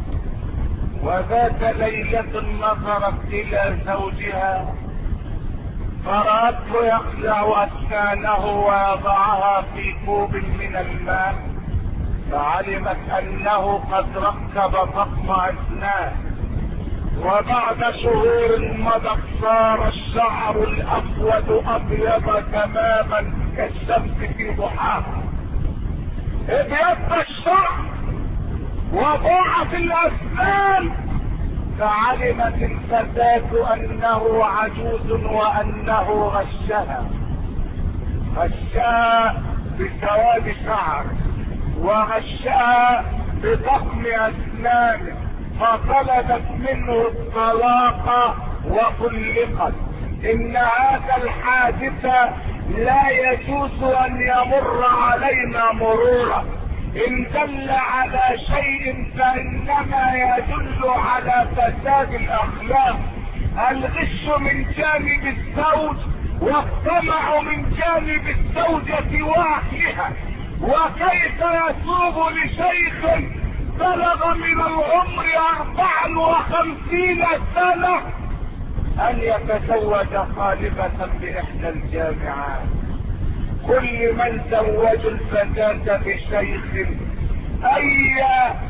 وذات ليلة نظرت إلى زوجها فرأته يخلع أسنانه ويضعها في كوب من الماء، فعلمت أنه قد ركب فقم أسنان، وبعد شهور مضت صار الشعر الاسود ابيض تماما كالشمس في ضحاها. ابيض الشعر وضاعت الاسنان، فعلمت الفتاة انه عجوز وانه غشها بسواد شعر وغشها بضخم اسنانه، فطلبت منه الطلاق وطلقت. ان هذا الحادث لا يجوز ان يمر علينا مرورا، ان دل على شيء فانما يدل على فساد الاخلاق. الغش من جانب الزوج والطمع من جانب الزوجة واهلها. وكيف يتوب لشيخ بلغ من العمر 54 سنة ان يتزوج خالفة باحدى الجامعات؟ كل من زوجوا الفتاة بشيخ اي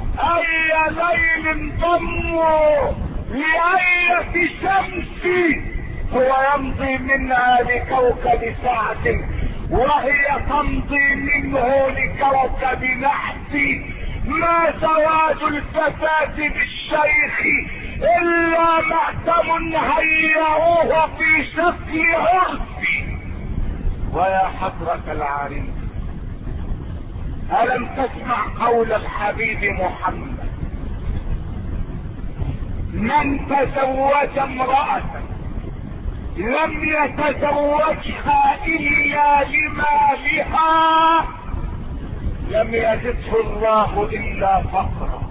ليل ضموا لأية شمس هو يمضي منها لكوكب ساعة، وهي تمضي منه لكوكب نحس. ما زواج الفتاة بالشيخ الا مأتم هيئوه في شكل عرس. ويا حضرة العريس، ألم تسمع قول الحبيب محمد: من تزوج امرأة لم يتزوجها إلا لمالها لم يزده الله إلا فقرا،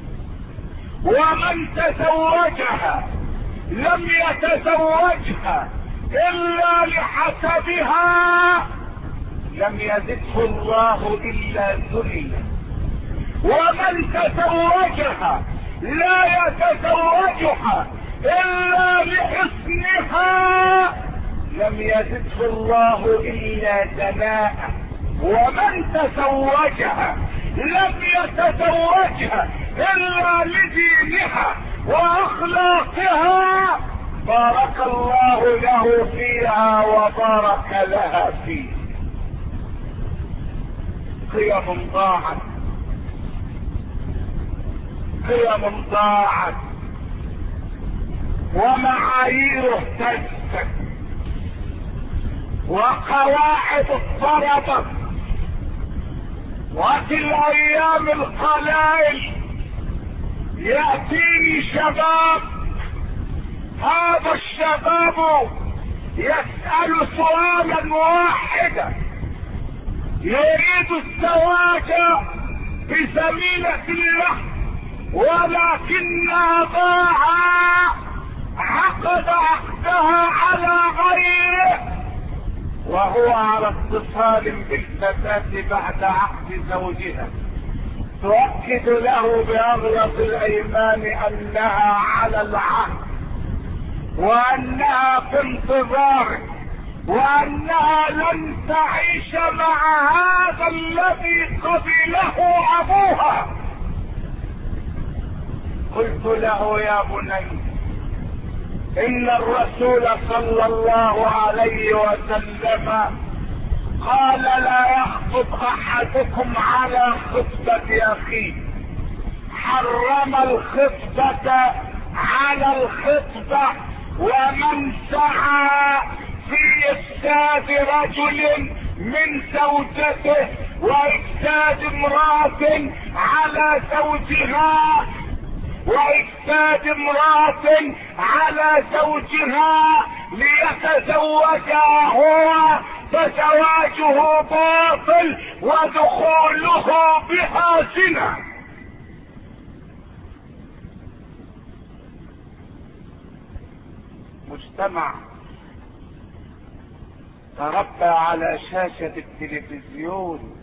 ومن تزوجها لم يتزوجها إلا لحسبها لم يزده الله إلا ذلا، ومن تزوجها لا يتزوجها إلا لحسنها لم يزده الله إلا دناء، ومن تزوجها لم يتزوجها إلا لدينها وأخلاقها بارك الله له فيها وبارك لها فيه. قيم ضاعت، قيم ضاعت، ومعايير اهتزت، وقواعد اضطربت. وفي الايام القلائل يأتيني شباب، هذا الشباب يسأل سؤالا واحدا: يريد الزواج بزميلة له، ولكن اباها عقد عقدها على غيره، وهو على اتصال بالفتاة بعد عقد زوجها، تؤكد له باغلظ الايمان انها على العهد، وانها في انتظاره، وانها لن تعيش مع هذا الذي قبله ابوها. قلت له: يا بني، ان الرسول صلى الله عليه وسلم قال: لا يخطب احدكم على خطبة اخيه، حرم الخطبة على الخطبة. ومن سعى في افساد رجل من زوجته وافساد امرأة على زوجها ليتزوجها هو فزواجه باطل ودخوله بها زنا. مجتمع تربى على شاشة التلفزيون،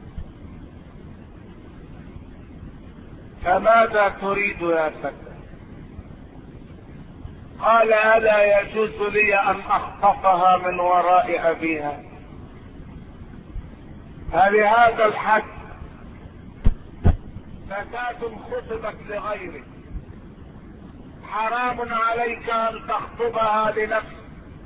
فماذا تريد يا فتى؟ قال: ألا يجوز لي أن أخطفها من وراء أبيها؟ فلهذا الحد فتاة خطبت لغيره، حرام عليك ان تخطبها لنفسك،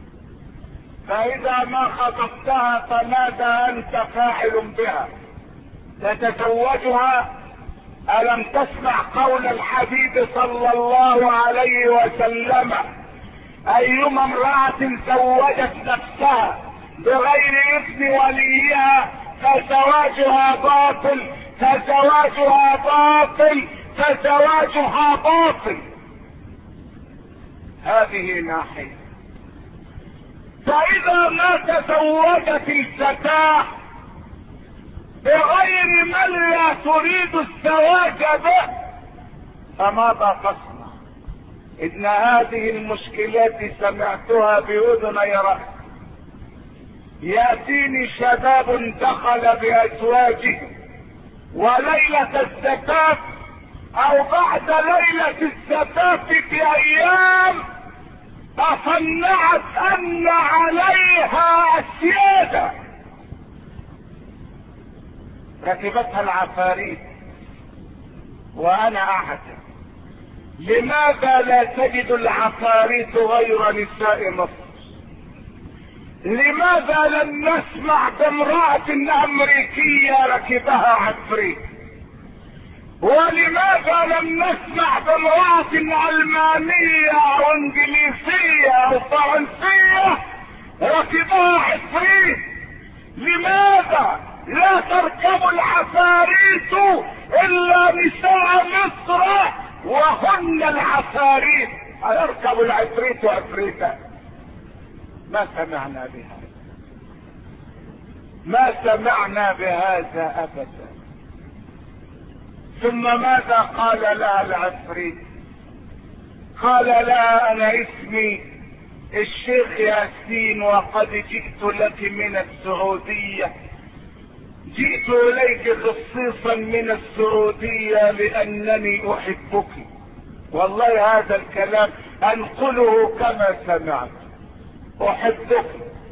فاذا ما خطبتها فماذا انت فاعل بها؟ تتزوجها؟ الم تسمع قول الحبيب صلى الله عليه وسلم: ايما امرأة زوجت نفسها بغير اذن وليها فزواجها باطل، فزواجها باطل، فزواجها باطل. هذه ناحية. فاذا ما تزوجت الفتاة بغير من لا تريد الزواج به فماذا تصنع؟ ان هذه المشكلات سمعتها باذني رأسي. ياتيني شباب دخل بازواجهم وليلة الزفاف او بعد ليلة الزفاف بايام تصنعت ان عليها السيادة، كتبتها العفاريت. وانا اعتقد لماذا لا تجد العفاريت غير نساء مصر؟ لماذا لم نسمع بامرأة امريكية ركبها عفريت؟ ولماذا لم نسمع بامرأة المانية او انجليزية او فرنسية ركبها عفريت؟ لماذا لا تركب العفاريت الا نساء مصر وهن العفاريت؟ هيركب العفريت عفريتا؟ ما سمعنا بهذا، ما سمعنا بهذا ابدا. ثم ماذا قال لها العفريت؟ قال لها: انا اسمي الشيخ ياسين وقد جئت لك من السعودية، جئت اليك خصيصا من السعودية لانني احبك. والله هذا الكلام انقله كما سمعت. احبك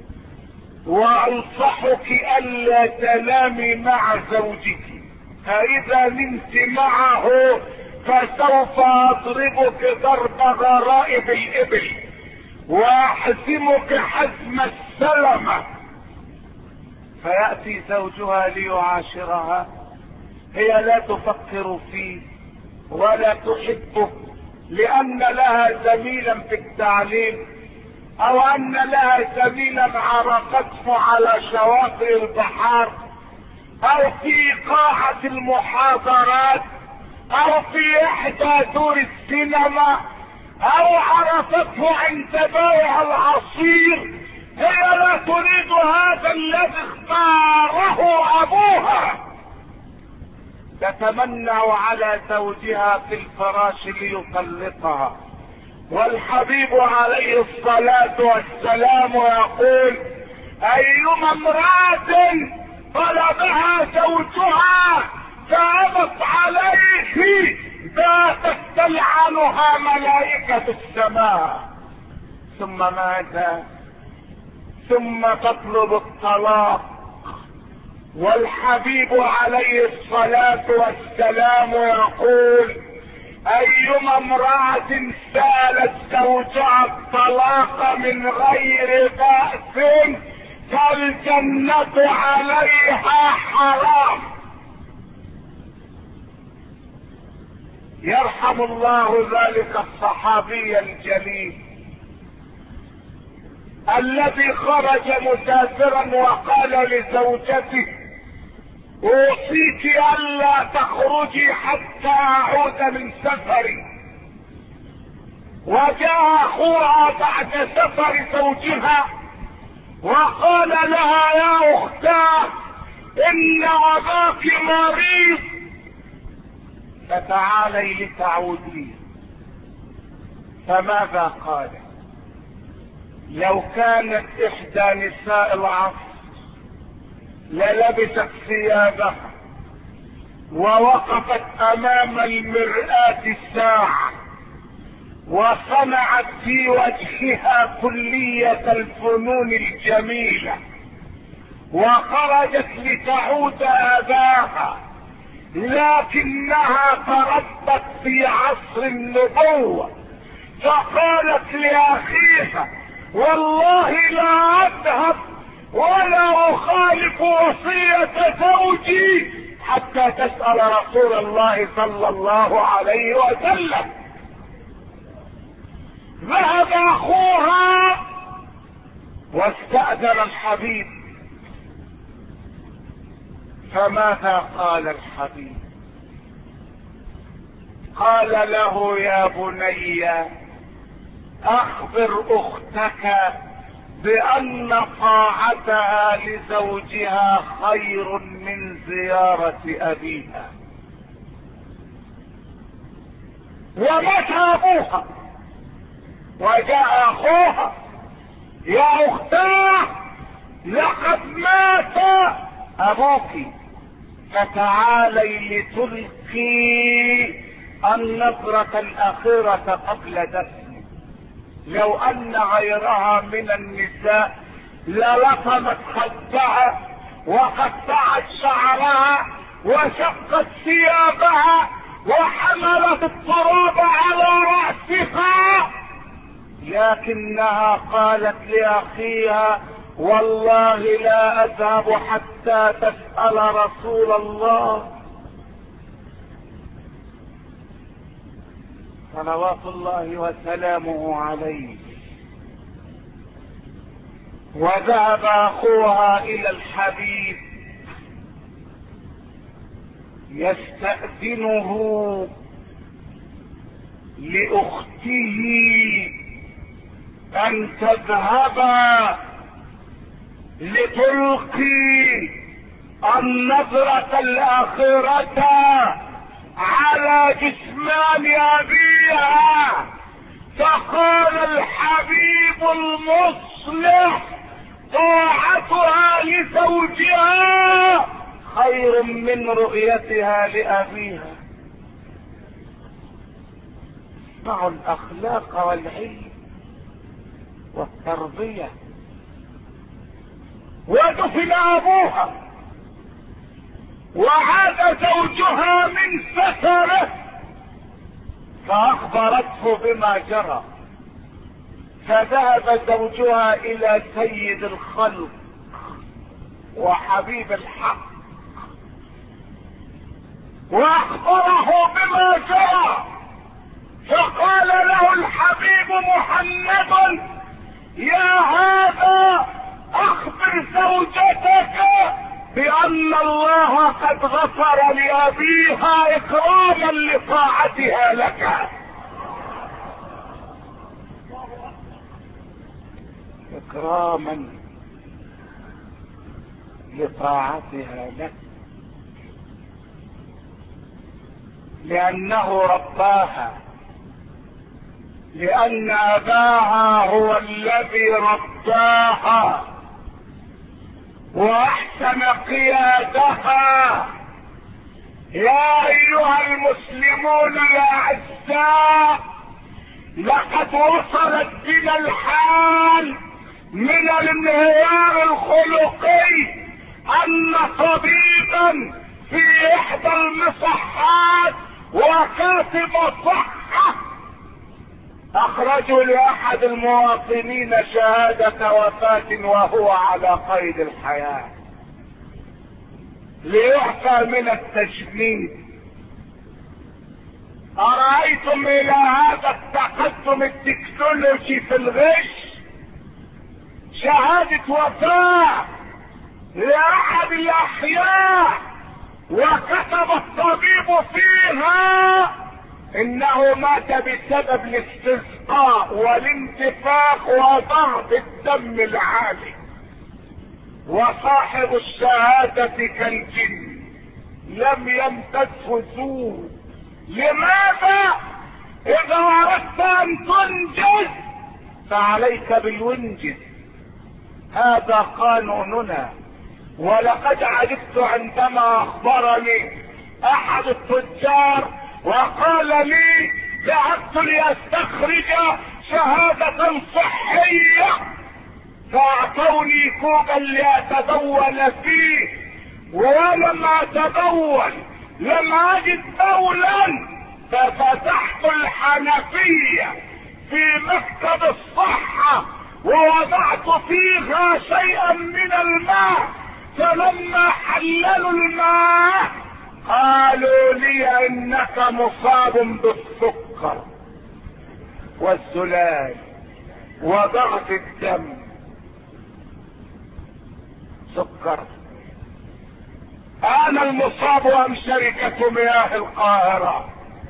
وانصحك الا تنامي مع زوجك، فاذا نمت معه فسوف اضربك ضرب غرائب الابل واحزمك حزم السلمة. فيأتي زوجها ليعاشرها، هي لا تفكر فيه ولا تحبه، لان لها زميلا في التعليم او ان لها زميلا عرفته على شواطئ البحار او في قاعة المحاضرات او في احدى دور السينما او عرفته عند بائع العصير. هي لا تريد هذا الذي اختاره ابوها، تتمنع على زوجها في الفراش ليطلقها. والحبيب عليه الصلاة والسلام يقول: ايما امرأة طلبها زوجها فابت عليه باتت تلعنها ملائكة السماء. ثم ماذا؟ ثم تطلب الطلاق. والحبيب عليه الصلاة والسلام يقول: ايما امرأة سالت زوجها الطلاق من غير بأس فالجنة عليها حرام. يرحم الله ذلك الصحابي الجليل الذي خرج مسافرا وقال لزوجته: اوصيك الا تخرجي حتى اعود من سفري. وجاء اخوها بعد سفر زوجها وقال لها: يا اختاه ان اباك مريض فتعالي لتعودي. فماذا قال؟ لو كانت احدى نساء العصر للبست ثيابها ووقفت امام المرآة ساعة وصنعت في وجهها كلية الفنون الجميلة وخرجت لتعود اباها، لكنها تربت في عصر النبوة فقالت لاخيها: والله لا اذهب ولا اخالف وصية زوجي حتى تسأل رسول الله صلى الله عليه وسلم. ذهب اخوها واستأذن الحبيب. فماذا قال الحبيب؟ قال له: يا بني، اخبر اختك بان طاعتها لزوجها خير من زيارة ابيها. ومات ابوها وجاء اخوها: يا اختاه، لقد مات ابوك، فتعالي لتلقي النظرة الاخيرة قبل دفن. لو ان غيرها من النساء للطمت خدها وقطعت شعرها وشقت ثيابها وحملت التراب على رأسها، لكنها قالت لاخيها: والله لا اذهب حتى تسأل رسول الله صلوات الله وسلامه عليه. وذهب اخوها الى الحبيب يستأذنه لاخته ان تذهب لتلقي النظرة الاخيرة على جثمان ابيها. فقال الحبيب المصلح: طاعتها لزوجها خير من رؤيتها لابيها. اسمعوا الاخلاق والعلم والتربية. ودفن ابوها وعاد زوجها من سفره فاخبرته بما جرى. فذهب زوجها الى سيد الخلق وحبيب الحق واخبره بما جرى. فقال له الحبيب محمد: يا هذا، اخبر زوجتك بان الله قد غفر لابيها اكراما لطاعتها لك. اكراما لطاعتها لك، لانه رباها، لان اباها هو الذي رباها واحسن قيادها. يا ايها المسلمون الاعزاء، لقد وصلت بنا الحال من الانهيار الخلقي ان طبيبا في احدى المصحات وكاتب صحة اخرجوا لاحد المواطنين شهادة وفاة وهو على قيد الحياة ليعفى من التجنيد. أرأيتم إلى هذا التقدم التكنولوجي في الغش؟ شهادة وفاة لأحد الأحياء وكتب الطبيب فيها إنه مات بسبب الاستسقاء والانتفاخ وضغط الدم العالي، وصاحب الشهادة كالجن لم يمسسه سوء. لماذا؟ إذا أردت أن تنجز فعليك بالونجز، هذا قانوننا. ولقد عجبت عندما أخبرني أحد التجار وقال لي: ذهبت لأستخرج شهادة صحية فأعطوني كوبا لأتبول فيه، ولما أتبول لم أجد بولا ففتحت الحنفية في مكتب الصحة ووضعت فيها شيئا من الماء، فلما حللوا الماء قالوا لي انك مصاب بالسكر والزلال وضغط الدم. سكر؟ انا المصاب ام شركة مياه القاهرة؟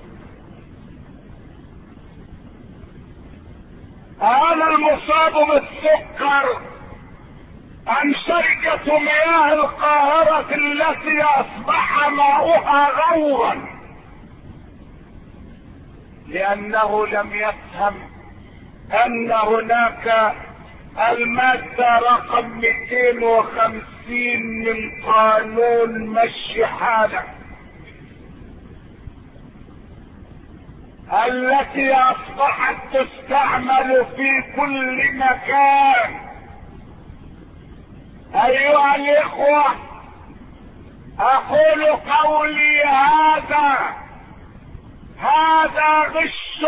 انا المصاب بالسكر ام شركة مياه القاهرة التي اصبح ماؤها غورا؟ لانه لم يفهم ان هناك المادة رقم 250 من قانون مشي حالة التي اصبحت تستعمل في كل مكان. ايها الاخوة، اقول قولي هذا غش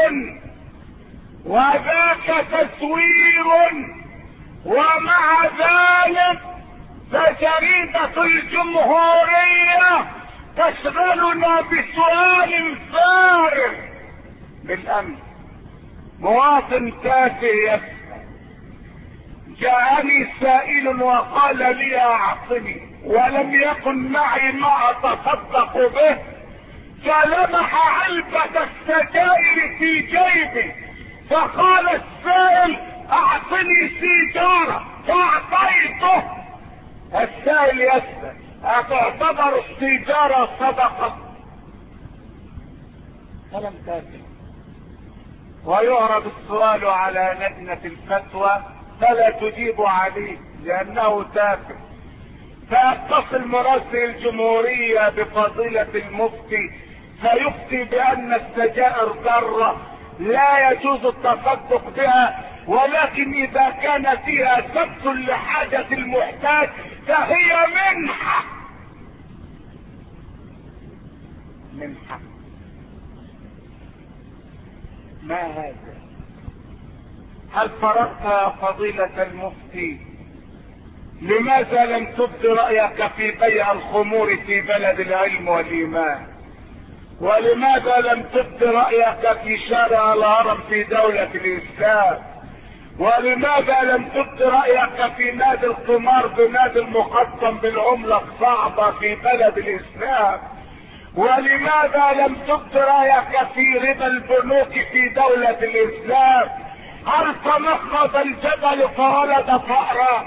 وذاك تزوير، ومع ذلك فجريدة الجمهورية تشغلنا بسؤال فارغ. بالامس مواطن تافه يسأل، جاءني سائل وقال لي اعطني، ولم يكن معي ما اتصدق به، فلمح علبة السجائر في جيبي، فقال السائل اعطني سيجارة، فاعطيته. السائل يسأل اتعتبر السيجارة صدقة؟ كلام تافه. ويعرض السؤال على لجنة الفتوى فلا تجيب عليه لانه تافه، فيتصل مراسل الجمهورية بفضيلة المفتي فيفتي بان السجائر ضارة لا يجوز التصدق بها، ولكن اذا كان فيها سبت لحاجة المحتاج فهي منحة. منحة؟ ما هذا؟ هل فرقت يا فضيلة المفتي؟ لماذا لم تبد رأيك في بيع الخمور في بلد العلم والإيمان؟ ولماذا لم تبد رأيك في شارع الهرم في دولة الإسلام؟ ولماذا لم تبد رأيك في نادي القمار بنادي المقدم بالعملة الصعبة في بلد الإسلام؟ ولماذا لم تبد رأيك في ربا البنوك في دولة الإسلام؟ هل تنقض الجبل فولد فأرا؟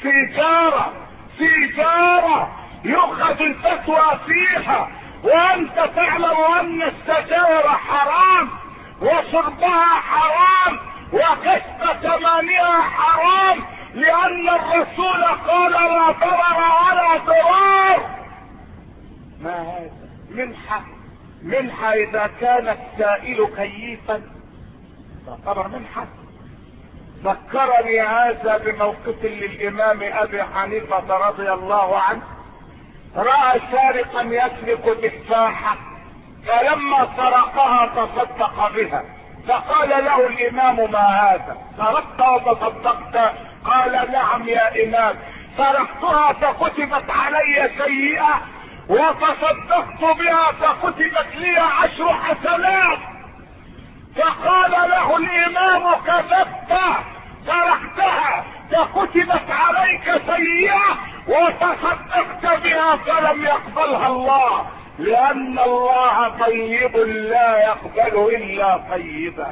سيجارة يؤخذ الفتوى فيها وانت تعلم ان السجائر حرام وشربها حرام وكسب ثمنها حرام، لان الرسول قال لا ضرر ولا ضرار. ما هذا؟ منحة اذا كان السائل كيفا تعتبر منحة. ذكرني هذا بموقف للامام ابي حنيفة رضي الله عنه، رأى سارقا يسرق تفاحة فلما سرقها تصدق بها، فقال له الامام ما هذا؟ سرقت وتصدقت؟ قال نعم يا امام، سرقتها فكتبت علي سيئة وتصدقت بها فكتبت لي 10 حسنات. فقال له الامام كذبت، سرقتها فكتبت عليك سيئة وتصدقت بها فلم يقبلها الله، لان الله طيب لا يقبل الا طيبا،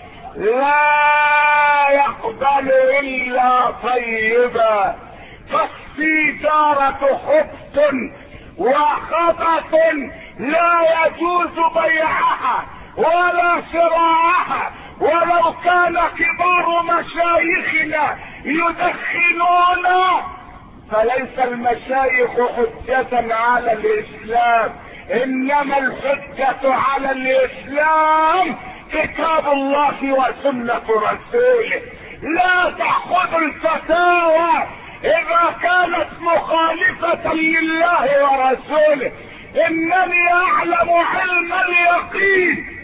لا يقبل الا طيبا. فالسيجارة خبث وخبث لا يجوز بيعها ولا شراعها، ولو كان كبار مشايخنا يدخنون فليس المشايخ حجة على الاسلام، انما الحجة على الاسلام كتاب الله وسنة رسوله. لا تأخذوا الفتاوى اذا كانت مخالفة لله ورسوله. انني اعلم علم اليقين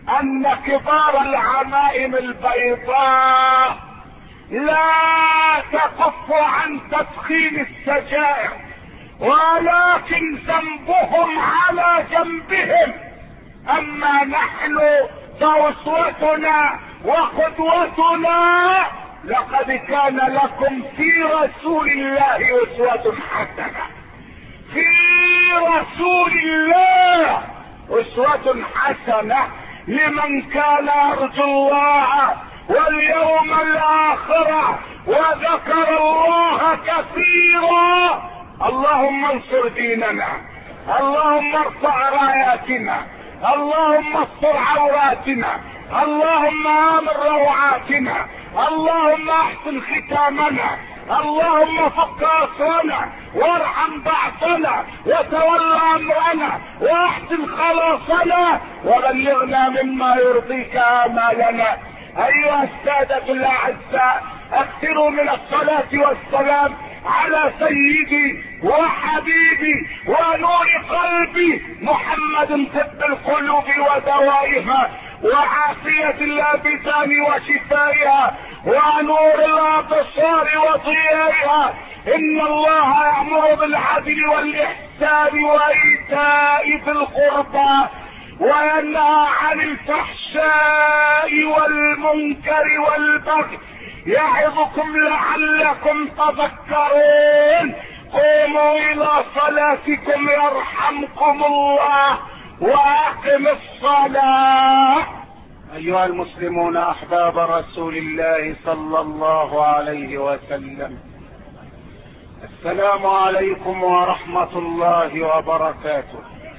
ان كبار العمائم البيضاء لا تكف عن تدخين السجائر، ولكن ذنبهم على جنبهم. اما نحن فاسوتنا وقدوتنا لقد كان لكم في رسول الله اسوة حسنة. في رسول الله اسوة حسنة لمن كان يرجو الله واليوم الاخر وذكر الله كثيرا. اللهم انصر ديننا، اللهم ارفع راياتنا، اللهم استر عوراتنا، اللهم امن روعاتنا، اللهم احسن ختامنا، اللهم فك اسرنا وارحم بعثنا وتولى امرنا واحسن خلاصنا وبلغنا مما يرضيك امالنا. ايها السادة الاعزاء، اكثروا من الصلاة والسلام على سيدي وحبيبي ونور قلبي محمد طب القلوب ودوائها وعافية الابدان وشفائها ونور الابصار وضيائها. ان الله يأمر بالعدل والاحسان وايتاء ذي القربى وينهى عن الفحشاء والمنكر والبغي يعظكم لعلكم تذكرون. قوموا الى صلاتكم يرحمكم الله واقم الصلاة. ايها المسلمون احباب رسول الله صلى الله عليه وسلم، السلام عليكم ورحمة الله وبركاته.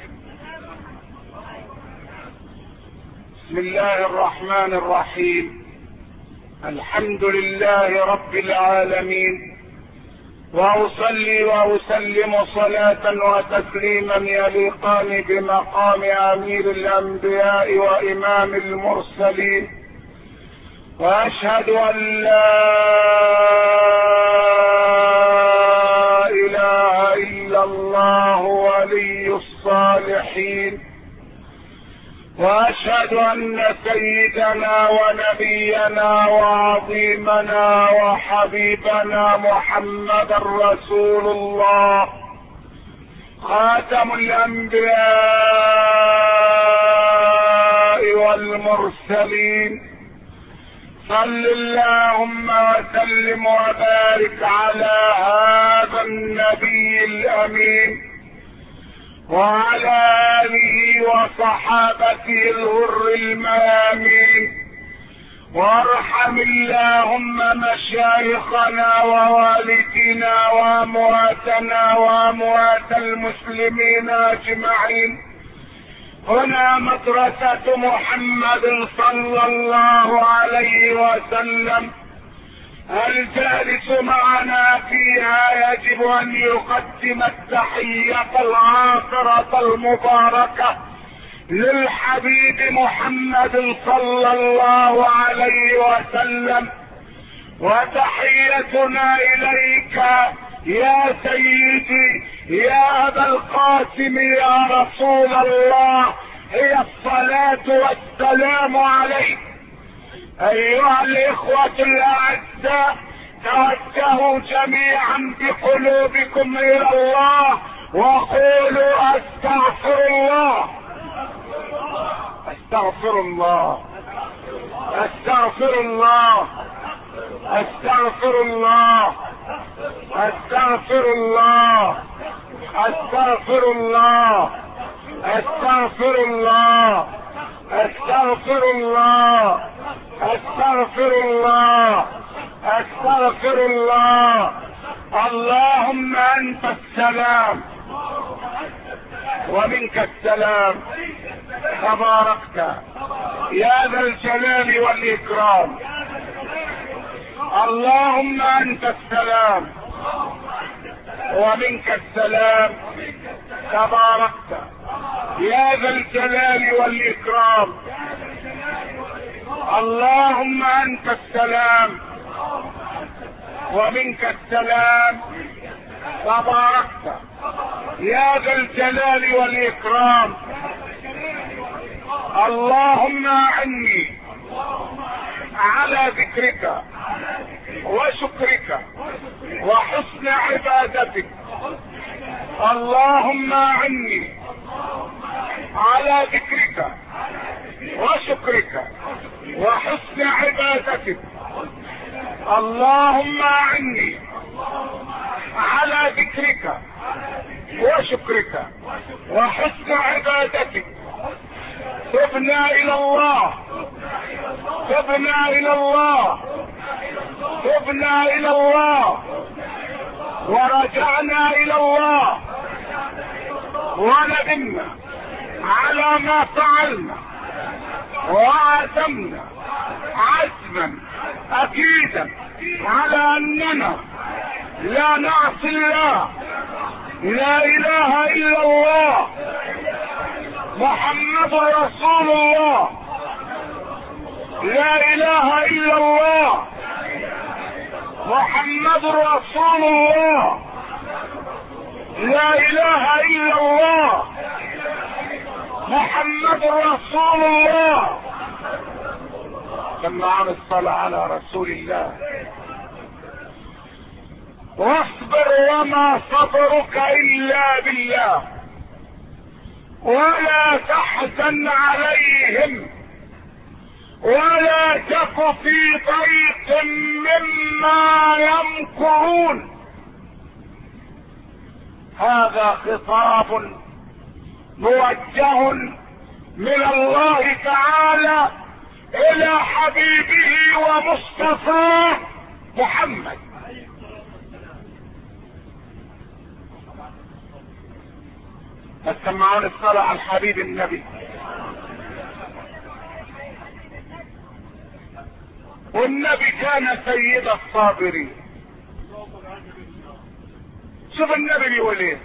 بسم الله الرحمن الرحيم. الحمد لله رب العالمين، واصلي واسلم صلاة وتسليما يليقان بمقام امير الانبياء وامام المرسلين، واشهد ان لا اله الا الله ولي الصالحين، واشهد ان سيدنا ونبينا وعظيمنا وحبيبنا محمدا رسول الله خاتم الانبياء والمرسلين. صل اللهم وسلم وبارك على هذا النبي الامين وعلى آله وصحابته الغر الميامين، وارحم اللهم مشايخنا ووالدينا وامواتنا واموات المسلمين اجمعين. هنا مدرسة محمد صلى الله عليه وسلم، الجالس معنا فيها يجب ان يقدم التحية العاطرة المباركة للحبيب محمد صلى الله عليه وسلم. وتحيتنا اليك يا سيدي يا ابا القاسم يا رسول الله هي الصلاة والسلام عليك. ايها الاخوة الاعزاء، توجهوا جميعا بقلوبكم الى الله وقولوا استغفر الله استغفر الله استغفر الله استغفر الله استغفر الله استغفر الله استغفر الله استغفر الله استغفر الله استغفر الله. اللهم انت السلام ومنك السلام، تباركت يا ذا الجلال والاكرام. اللهم انت السلام ومنك السلام، تباركت يا ذا الجلال والاكرام. اللهم انت السلام ومنك السلام، تباركت يا ذا الجلال والاكرام. اللهم اعني على ذكرك وشكرك وحسن عبادتك. اللهم اعني على ذكرك وشكرك وحسن عبادتك. اللهم اعني على ذكرك وشكرك وحسن عبادتك. تبنا الى الله، تبنا الى الله، تبنا الى الله، ورجعنا الى الله، وندمنا على ما فعلنا، وعزمنا عزما اكيدا على اننا لا نعصي الله. لا اله الا الله محمد رسول الله. لا اله الا الله محمد رسول الله. لا اله الا الله محمد رسول الله. سمعنا الصلاة على رسول الله. واصبر وما صبرك الا بالله، ولا تحزن عليهم، ولا تك في ضيق مما يمكرون. هذا خطاب موجه من الله تعالى الى حبيبه ومصطفاه محمد. سمعون الصلاة على الحبيب النبي. والنبي كان سيد الصابرين. شوف النبي بيقول ايه؟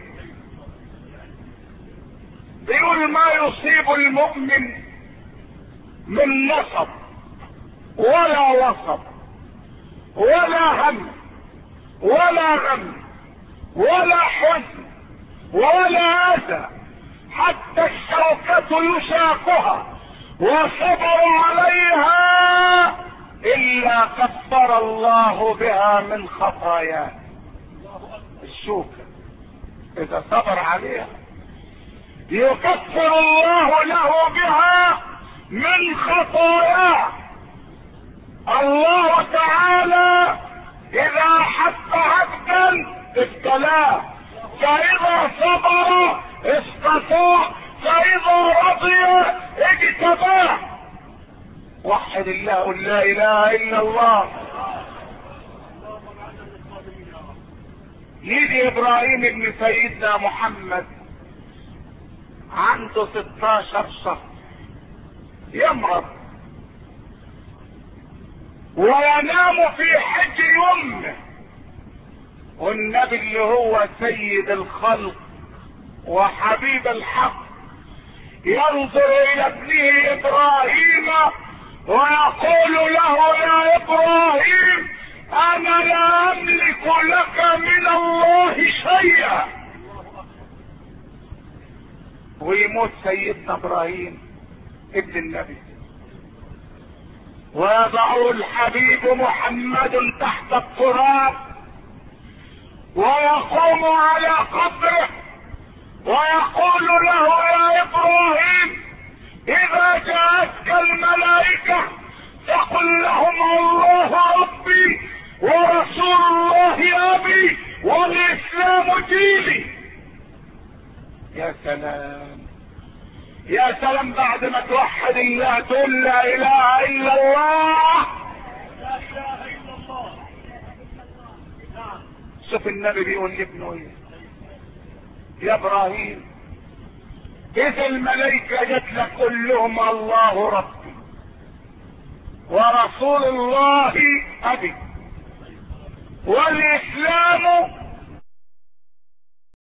بيقول ما يصيب المؤمن من نصب ولا وصب ولا هم ولا غم ولا حزن ولا اذى حتى الشوكة يشاقها وصبر عليها الا كفر الله بها من خطاياه. الشوكة اذا صبر عليها يكفر الله له بها من خطاياه. الله تعالى اذا حب عبدا ابتلاه، فاذا صبر استطاع، فاذا رضي اجتباه. وحد الله، قل لا اله الا الله. يجي ابراهيم ابن سيدنا محمد عنده 16 شهر يمرض وينام في حجر امه، والنبي اللي هو سيد الخلق وحبيب الحق ينظر الى ابنه ابراهيم ويقول له يا ابراهيم انا لا املك لك من الله شيئا. ويموت سيدنا ابراهيم ابن النبي ويضع الحبيب محمد تحت التراب ويقوم على قبره ويقول له يا ابراهيم اذا جاءتك الملائكة فقل لهم الله ربي ورسول الله ابي والاسلام ديني. يا سلام يا سلام، بعد ما توحد الله تقول لا اله الا الله. شوف النبي بيقول لابنه ايه؟ يا ابراهيم اذا الملائكة جت لك قل لهم الله ربي ورسول الله ابي والاسلام